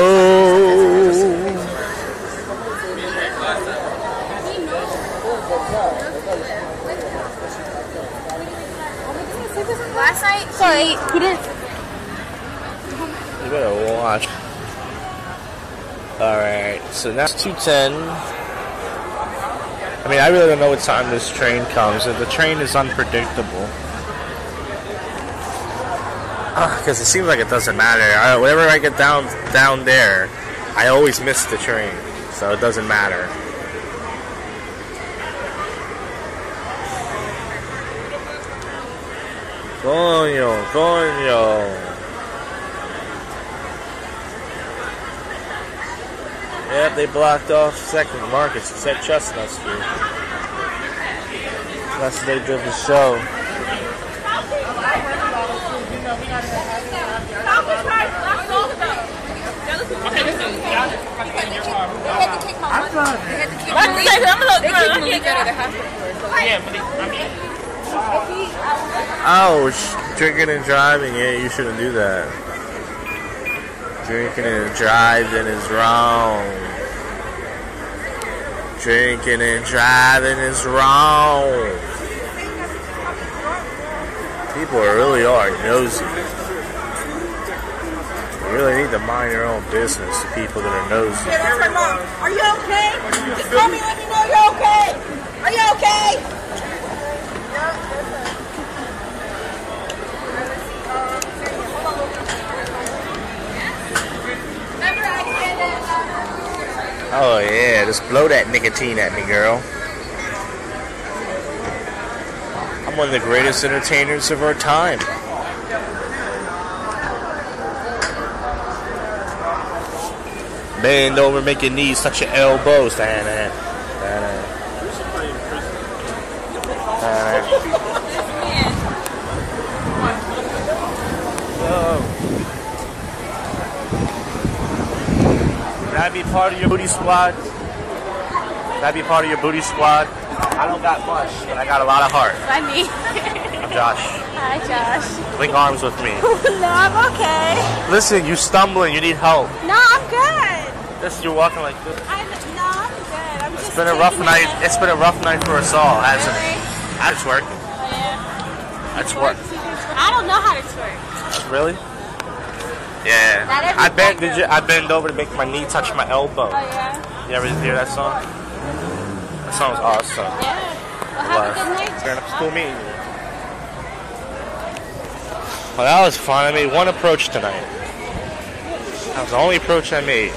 Last night, sorry, he didn't. You better watch. Alright, so now it's two ten. I mean, I really don't know what time this train comes. The train is unpredictable. Because uh, it seems like it doesn't matter. I, whenever I get down down there, I always miss the train. So it doesn't matter. Coño, coño. Yep, they blocked off Second Markets except Chestnut Street. That's what they did the show. Ouch! Drinking and driving, yeah, you shouldn't do that. Drinking and driving is wrong. Drinking and driving is wrong. People really are nosy. You really need to mind your own business, the people that are nosy. Yeah, that's my mom. Are you okay? Just call me and let me know you're okay. Are you okay? Oh yeah, just blow that nicotine at me, girl. I'm one of the greatest entertainers of our time. Bend over, make your knees touch your elbows. Da, da, da, da. Da, da. Can I be part of your booty squad? Can I be part of your booty squad? I don't got much, but I got a lot of heart. Funny. I'm Josh. Hi, Josh. Link arms with me. No, I'm okay. Listen, you stumbling. You need help. No, I'm good. This, you're walking like this. I'm, no, I'm good. I'm It's just been a rough taking night. it. It's been a rough night for us all, hasn't Really? it? That's working. Oh, yeah. That's work. I don't know how to twerk. Really? Yeah. Not every I bend. black Did you? I bend over to make my knee touch my elbow. Oh, yeah? You ever hear that song? That song's awesome. Yeah. Well, have a good night. Fair enough. It's cool meeting you. Well, that was fun. I made one approach tonight. That was the only approach I made.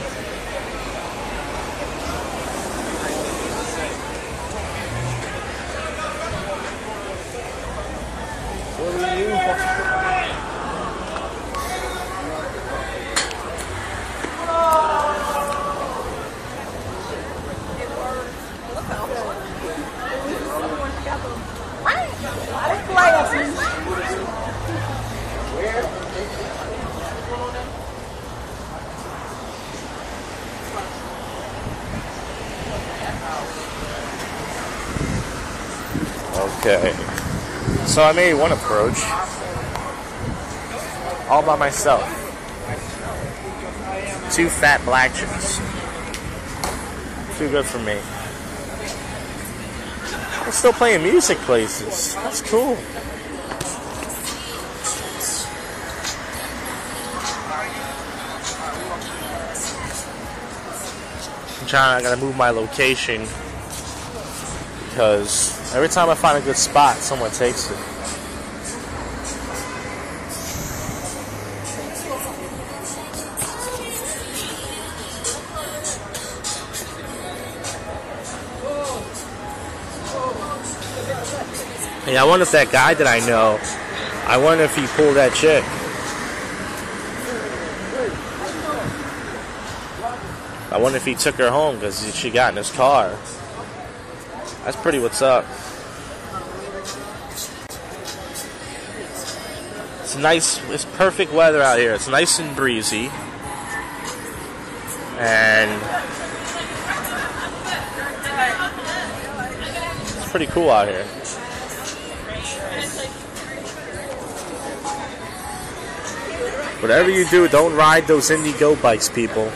Okay. So I made one approach. All by myself. Two fat black chicks. Too good for me. I'm still playing music places. That's cool. I'm trying, I gotta move my location because every time I find a good spot, someone takes it. Hey, I wonder if that guy that I know, I wonder if he pulled that chick. I wonder if he took her home because she got in his car. That's pretty what's up. It's nice, it's perfect weather out here. It's nice and breezy. And it's pretty cool out here. Whatever you do, don't ride those Indigo bikes, people.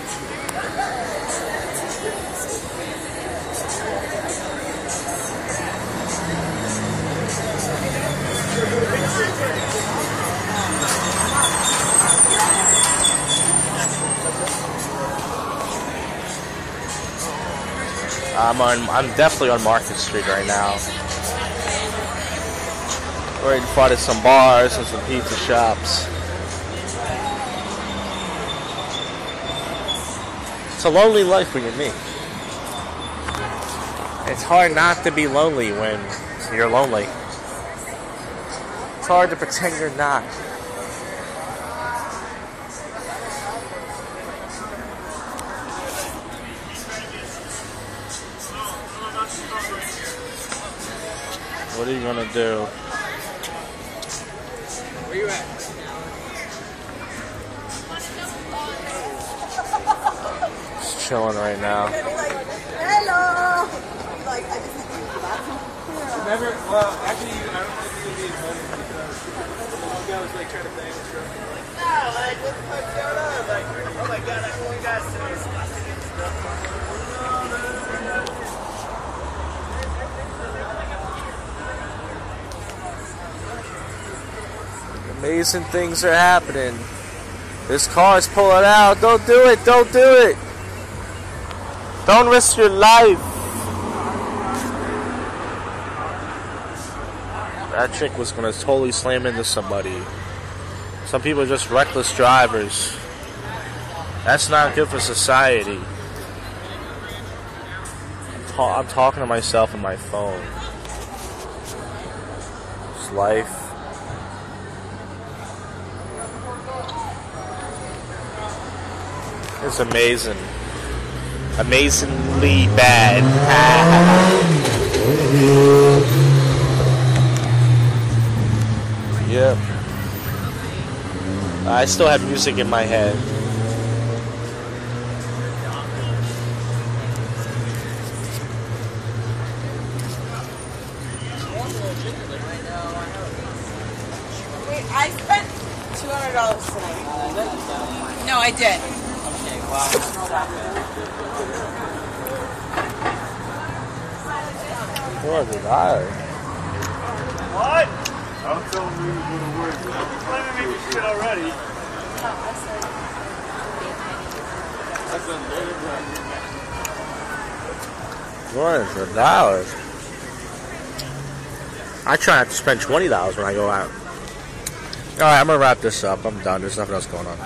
I'm on. I'm definitely on Market Street right now. We're in front of some bars and some pizza shops. It's a lonely life when you're me. It's hard not to be lonely when you're lonely. It's hard to pretend you're not. What are you gonna do? Where you at? Just chilling right now. Hello. Like, I just need to use the bathroom. Never. Well, actually, I don't think you'll be invited because the guy was like trying to bang the truck. No, like what the fuck's going on? Like, oh my god, I only got serious plastic and stuff. Amazing things are happening. This car's pulling out. Don't do it. Don't do it. Don't risk your life. That chick was going to totally slam into somebody. Some people are just reckless drivers. That's not good for society. ta- I'm talking to myself on my phone. It's life. It's amazing. Amazingly bad. Yep. I still have music in my head. Wait, I spent two hundred dollars tonight. No, I did. What did I? What? I'm telling you you're gonna work. You're claiming me for shit already. What is the dollars? I try not to spend twenty dollars when I go out. Alright, I'm gonna wrap this up. I'm done. There's nothing else going on.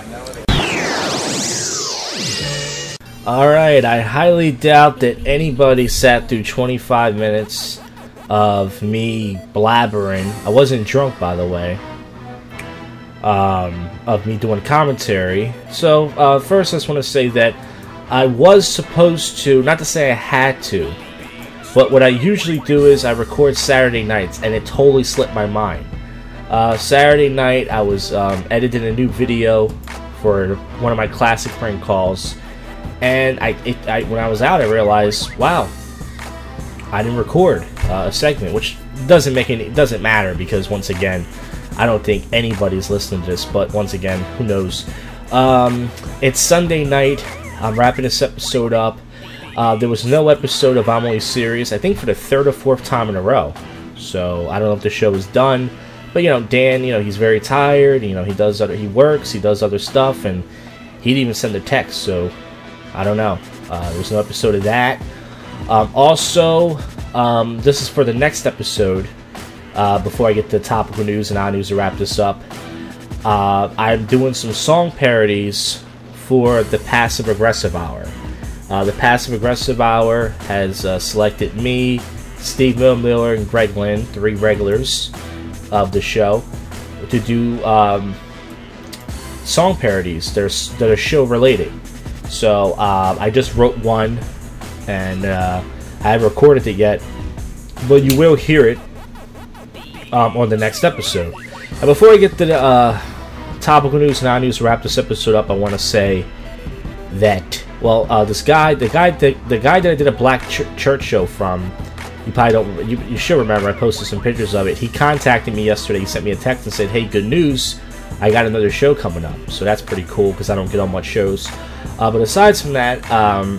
Alright, I highly doubt that anybody sat through twenty-five minutes of me blabbering. I wasn't drunk, by the way. Um, of me doing commentary. So, uh, first I just want to say that I was supposed to, not to say I had to, but what I usually do is I record Saturday nights, and it totally slipped my mind. Uh, Saturday night, I was um, editing a new video for one of my classic prank calls, and I, it, I when I was out, I realized, wow, I didn't record uh, a segment, which doesn't make any, it doesn't matter, because once again, I don't think anybody's listening to this, but once again, who knows. Um, it's Sunday night. I'm wrapping this episode up. Uh, there was no episode of I'm Only Serious, I think for the third or fourth time in a row. So I don't know if the show is done, but you know, Dan, you know, he's very tired. You know, he does other, he works, he does other stuff, and he didn't even send a text. So I don't know. Uh, there was no episode of that. Um, also, um, this is for the next episode. Uh, before I get to topical news and odd news to wrap this up, uh, I'm doing some song parodies for the Passive Aggressive Hour. Uh, the Passive Aggressive Hour has uh, selected me, Steve Millmiller, and Greg Lynn, three regulars of the show, to do um, song parodies that are, that are show related. So uh, I just wrote one, and uh, I haven't recorded it yet, but you will hear it um, on the next episode. And before I get to the uh, topical news and odd news to wrap this episode up, I want to say that, well, uh, this guy, the guy, the, the guy that I did a Black ch- Church show from, you probably don't, you, you should remember, I posted some pictures of it. He contacted me yesterday. He sent me a text and said, hey, good news, I got another show coming up. So that's pretty cool, because I don't get on much shows. Uh, but aside from that, um,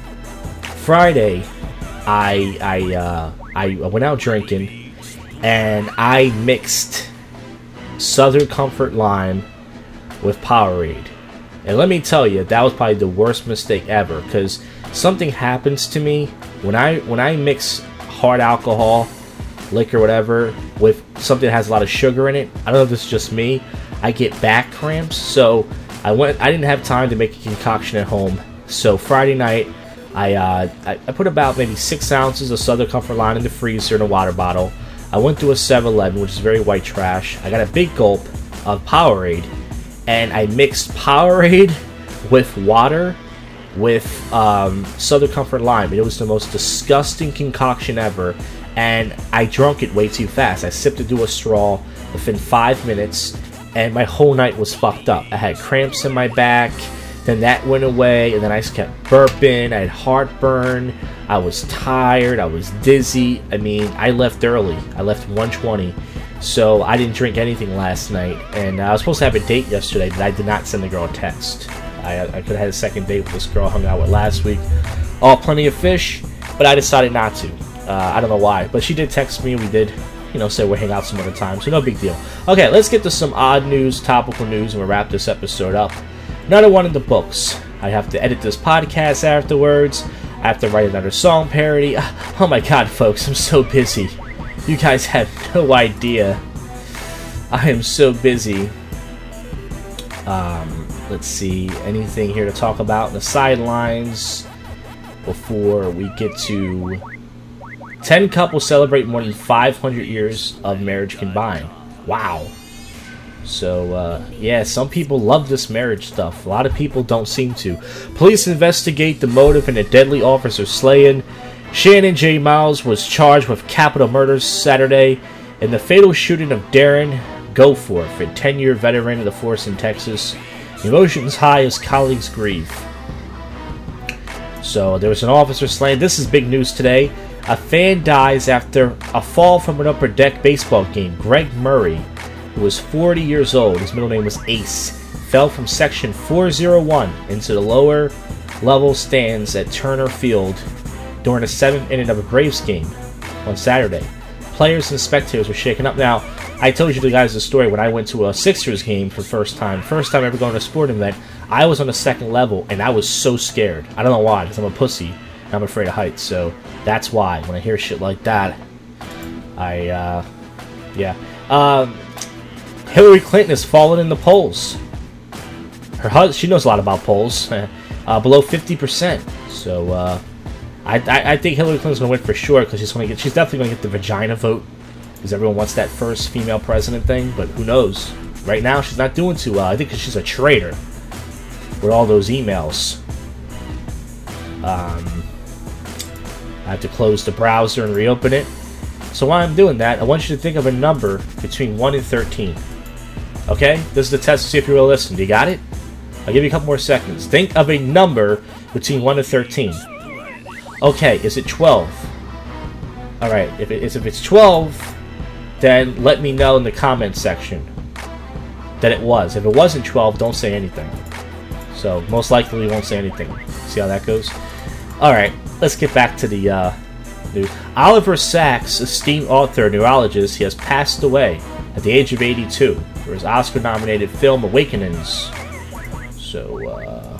Friday, I, I, uh, I went out drinking, and I mixed Southern Comfort Lime with Powerade. And let me tell you, that was probably the worst mistake ever, because something happens to me when I when I mix hard alcohol, liquor, whatever, with something that has a lot of sugar in it. I don't know if this is just me. I get back cramps, so I went. I didn't have time to make a concoction at home. So Friday night, I uh, I, I put about maybe six ounces of Southern Comfort Lime in the freezer in a water bottle. I went to a seven eleven, which is very white trash. I got a big gulp of Powerade, and I mixed Powerade with water with um, Southern Comfort Lime. It was the most disgusting concoction ever, and I drank it way too fast. I sipped it through a straw within five minutes, and my whole night was fucked up. I had cramps in my back, then that went away, and then I just kept burping. I had heartburn. I was tired. I was dizzy. I mean, I left early. I left one twenty. So I didn't drink anything last night, and I was supposed to have a date yesterday, but I did not send the girl a text. I, I could have had a second date with this girl I hung out with last week. All plenty of fish, but I decided not to. Uh, I don't know why, but she did text me, and we did, you know, say we'll hang out some other time, so no big deal. Okay, let's get to some odd news, topical news, and we'll wrap this episode up. Another one in the books. I have to edit this podcast afterwards. I have to write another song parody. Oh my god, folks, I'm so busy. You guys have no idea. I am so busy. Um, let's see. Anything here to talk about in the sidelines? before we get to ten couples celebrate more than five hundred years of marriage combined. Wow. So, uh, yeah, some people love this marriage stuff. A lot of people don't seem to. Police investigate the motive in a deadly officer slaying. Shannon J. Miles was charged with capital murders Saturday in the fatal shooting of Darren Goforth, a ten-year veteran of the force in Texas. Emotions high as colleagues grieve. So, there was an officer slain. This is big news today. A fan dies after a fall from an upper deck baseball game. Greg Murray, who was forty years old, his middle name was Ace, fell from section four oh one into the lower level stands at Turner Field during the seventh inning of a Braves game on Saturday. Players and spectators were shaken up. Now, I told you the guys the story when I went to a Sixers game for the first time. First time ever going to a sporting event. I was on the second level, and I was so scared. I don't know why, because I'm a pussy, and I'm afraid of heights. So that's why, when I hear shit like that, I, uh, yeah. Um... Hillary Clinton has fallen in the polls. Her husband, she knows a lot about polls, uh, below fifty percent. So uh, I, I, I think Hillary Clinton's going to win for sure because she's going to get, she's definitely going to get the vagina vote because everyone wants that first female president thing. But who knows? Right now, she's not doing too well. I think because she's a traitor with all those emails. Um, I have to close the browser and reopen it. So while I'm doing that, I want you to think of a number between one and thirteen. Okay? This is the test to see if you're really listening. Do you got it? I'll give you a couple more seconds. Think of a number between one and thirteen. Okay, is it twelve? Alright, if, it, if it's twelve, then let me know in the comment section that it was. If it wasn't twelve, don't say anything. So, most likely we won't say anything. See how that goes? Alright, let's get back to the uh, news. Oliver Sacks, esteemed author and neurologist, he has passed away at the age of eighty-two for his Oscar-nominated film Awakenings. So, uh...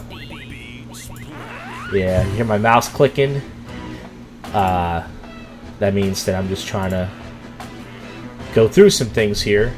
yeah, you hear my mouse clicking? Uh... That means that I'm just trying to go through some things here.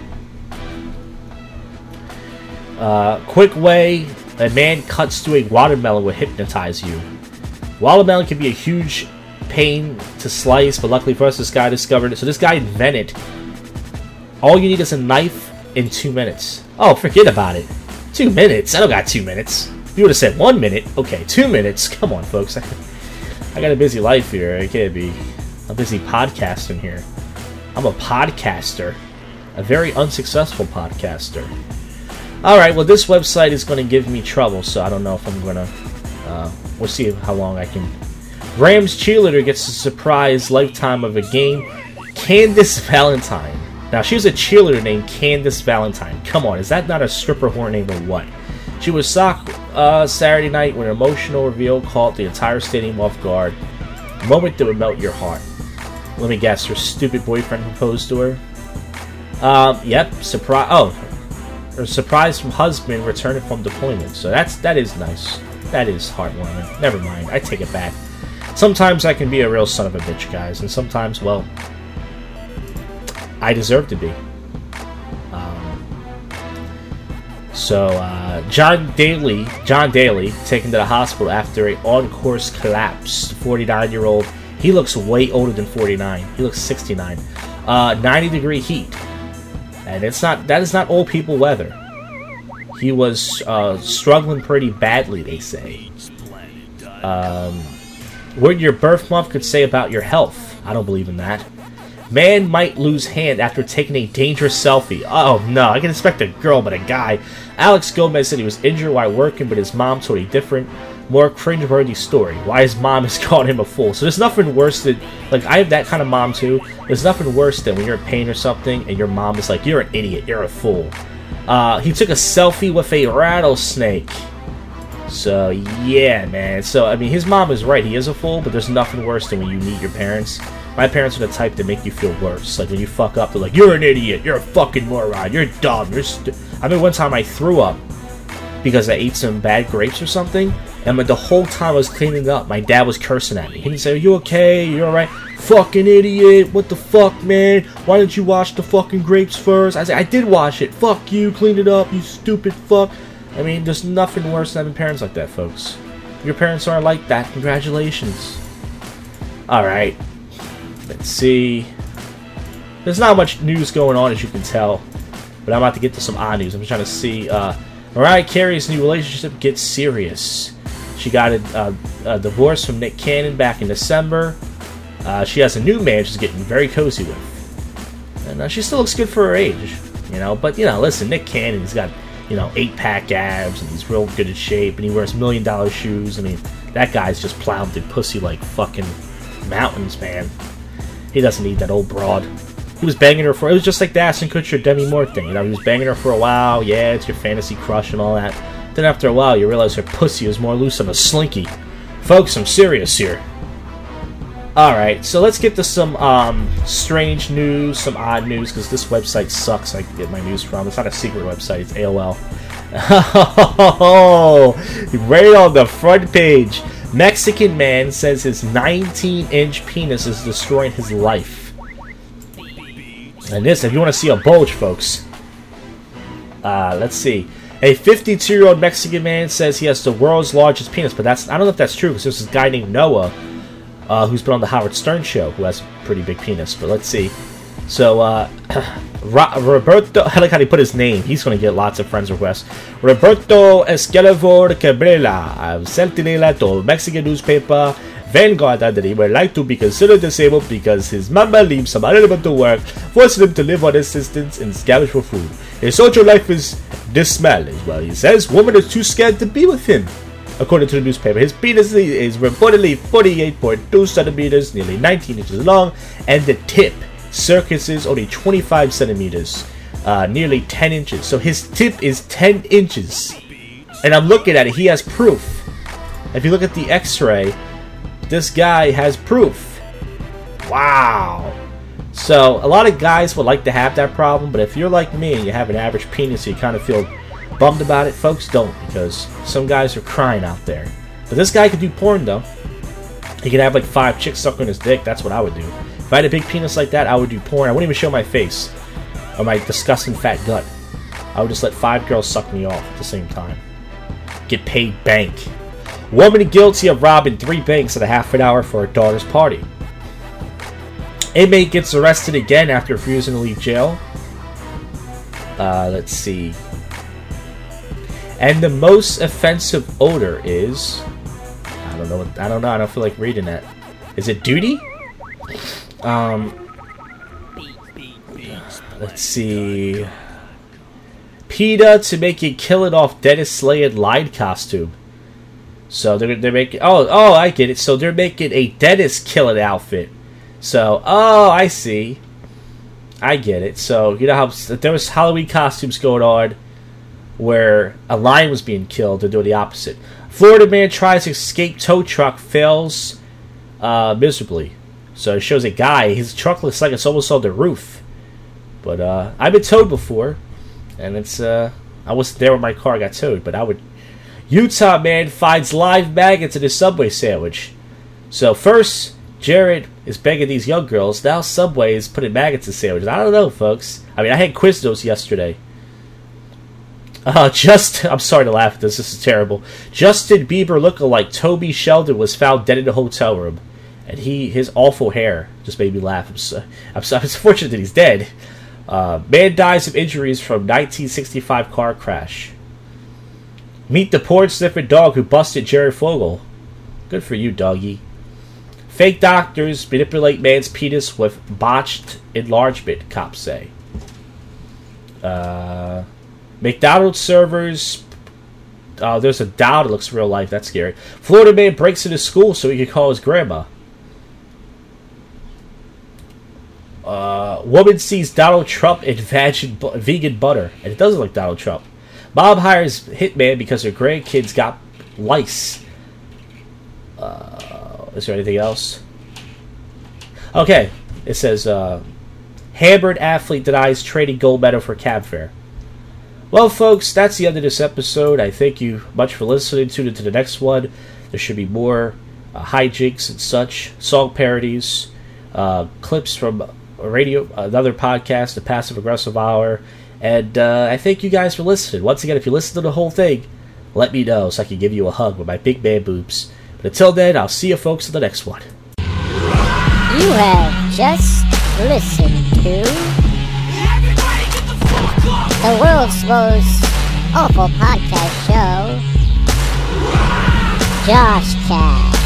Uh, quick way a man cuts through a watermelon will hypnotize you. Watermelon can be a huge pain to slice, but luckily for us, this guy discovered it. So this guy invented, all you need is a knife in two minutes. Oh, forget about it. Two minutes? I don't got two minutes. You would have said one minute. Okay, two minutes. Come on, folks. I got a busy life here. I can't be a busy podcasting here. I'm a podcaster. A very unsuccessful podcaster. Alright, well, this website is going to give me trouble, so I don't know if I'm going to... Uh, we'll see how long I can... Rams cheerleader gets a surprise lifetime of a game. Candace Valentine. Now, she was a cheerleader named Candace Valentine. Come on, is that not a stripper whore name or what? She was shocked uh, Saturday night when an emotional reveal caught the entire stadium off guard. A moment that would melt your heart. Let me guess, her stupid boyfriend proposed to her? Um, yep, surprise. Oh, her surprise from husband returning from deployment. So that's that is nice. That is heartwarming. Never mind, I take it back. Sometimes I can be a real son of a bitch, guys, and sometimes, well, I deserve to be. Um, so, uh, John Daly, John Daly, taken to the hospital after a on-course collapse. forty-nine-year-old. He looks way older than forty-nine. He looks sixty-nine. Uh, ninety degree heat, and it's not. That is not old people weather. He was uh, struggling pretty badly, they say. Um, what your birth month could say about your health? I don't believe in that. Man might lose hand after taking a dangerous selfie. Oh no, I can expect a girl, but a guy. Alex Gomez said he was injured while working, but his mom told a different, more cringeworthy story. Why his mom has called him a fool. So there's nothing worse than, like, I have that kind of mom too. There's nothing worse than when you're in pain or something and your mom is like, you're an idiot, you're a fool. Uh, he took a selfie with a rattlesnake. So, yeah, man. So, I mean, his mom is right. He is a fool, but there's nothing worse than when you meet your parents. My parents are the type that make you feel worse. Like, when you fuck up, they're like, you're an idiot, you're a fucking moron, you're dumb, you're stu-. I mean, one time I threw up because I ate some bad grapes or something, and the whole time I was cleaning up, my dad was cursing at me. He didn't say, are you okay? You alright? Fucking idiot, what the fuck, man? Why didn't you wash the fucking grapes first? I said, I did wash it. Fuck you, clean it up, you stupid fuck. I mean, there's nothing worse than having parents like that, folks. your parents aren't like that, congratulations. Alright. Let's see. There's not much news going on, as you can tell. But I'm about to get to some odd news. I'm trying to see. Uh, Mariah Carey's new relationship gets serious. She got a, uh, a divorce from Nick Cannon back in December. Uh, she has a new man she's getting very cozy with. And uh, she still looks good for her age. You know, but, you know, listen, Nick Cannon's got, you know, eight-pack abs, and he's real good in shape, and he wears million-dollar shoes. I mean, that guy's just plowed through pussy like fucking mountains, man. He doesn't need that old broad. He was banging her for... It was just like the Ashton Kutcher Demi Moore thing. You know, he was banging her for a while. Yeah, it's your fantasy crush and all that. Then after a while, you realize her pussy is more loose than a slinky. Folks, I'm serious here. Alright, so let's get to some um, strange news, some odd news, because this website sucks I can get my news from. It's not a secret website, it's A O L. Oh, right on the front page. Mexican man says his nineteen-inch penis is destroying his life. And this, if you want to see a bulge, folks. Uh, let's see. A fifty-two-year-old Mexican man says he has the world's largest penis, but that's I don't know if that's true, because there's this guy named Noah, uh, who's been on the Howard Stern show, who has a pretty big penis, but let's see. So, uh, Roberto, I like how he put his name. He's going to get lots of friends requests. Roberto Escalivor Cabrera of Sentinela told Mexican newspaper Vanguard that he would like to be considered disabled because his mama leaves him unable to work, forcing him to live on assistance and scavenge for food. His social life is dismal as well. He says women are too scared to be with him. According to the newspaper, his penis is reportedly forty-eight point two centimeters, nearly nineteen inches long, and the tip circuses only twenty-five centimeters, uh, nearly ten inches. So his tip is ten inches. And I'm looking at it, he has proof. If you look at the x-ray, this guy has proof. Wow. So a lot of guys would like to have that problem, but if you're like me and you have an average penis and you kind of feel bummed about it, folks, don't, because some guys are crying out there. But this guy could do porn, though. He could have like five chicks suck on his dick. That's what I would do. If I had a big penis like that, I would do porn. I wouldn't even show my face or my disgusting fat gut. I would just let five girls suck me off at the same time. Get paid bank. Woman guilty of robbing three banks in a half an hour for her daughter's party. Inmate gets arrested again after refusing to leave jail. Uh, let's see. And the most offensive odor is... I don't know. I don't know. I don't feel like reading that. Is it duty? Um, let's see. PETA to make a Kill It Off Dennis Slade Lied costume. So they're they're making. Oh oh I get it. So they're making a Dennis Kill It outfit. So oh I see. I get it. So you know how there was Halloween costumes going on where a lion was being killed. They're doing the opposite. Florida man tries to escape tow truck, fails uh, miserably. So it shows a guy, his truck looks like it's almost on the roof. But uh, I've been towed before, and it's uh, I wasn't there when my car got towed, but I would. Utah man finds live maggots in his Subway sandwich. So first, Jared is begging these young girls. Now Subway is putting maggots in sandwiches. I don't know, folks. I mean, I had Quiznos yesterday. Uh, just, I'm sorry to laugh at this. This is terrible. Justin Bieber lookalike Toby Sheldon was found dead in a hotel room. And he, his awful hair just made me laugh. I'm, so, I'm, so, I'm fortunate that he's dead. Uh, man dies of injuries from nineteen sixty-five car crash. Meet the porn sniffer dog who busted Jerry Fogel. Good for you, doggy. Fake doctors manipulate man's penis with botched enlargement, cops say. Uh, McDonald's servers... Uh, there's a doll that looks real life. That's scary. Florida man breaks into school so he can call his grandma. Uh, woman sees Donald Trump in vegan butter. And it doesn't look like Donald Trump. Mom hires hitman because her grandkids got lice. Uh, is there anything else? Okay. It says, uh, hammered athlete denies trading gold medal for cab fare. Well, folks, that's the end of this episode. I thank you much for listening. Tune into the next one. There should be more uh, hijinks and such, song parodies, uh, clips from a radio, another podcast, the Passive Aggressive Hour. And uh, I thank you guys for listening. Once again, if you listen to the whole thing, let me know so I can give you a hug with my big man boobs. But until then, I'll see you folks in the next one. You have just listened to the world's most awful podcast show, Josh Cast.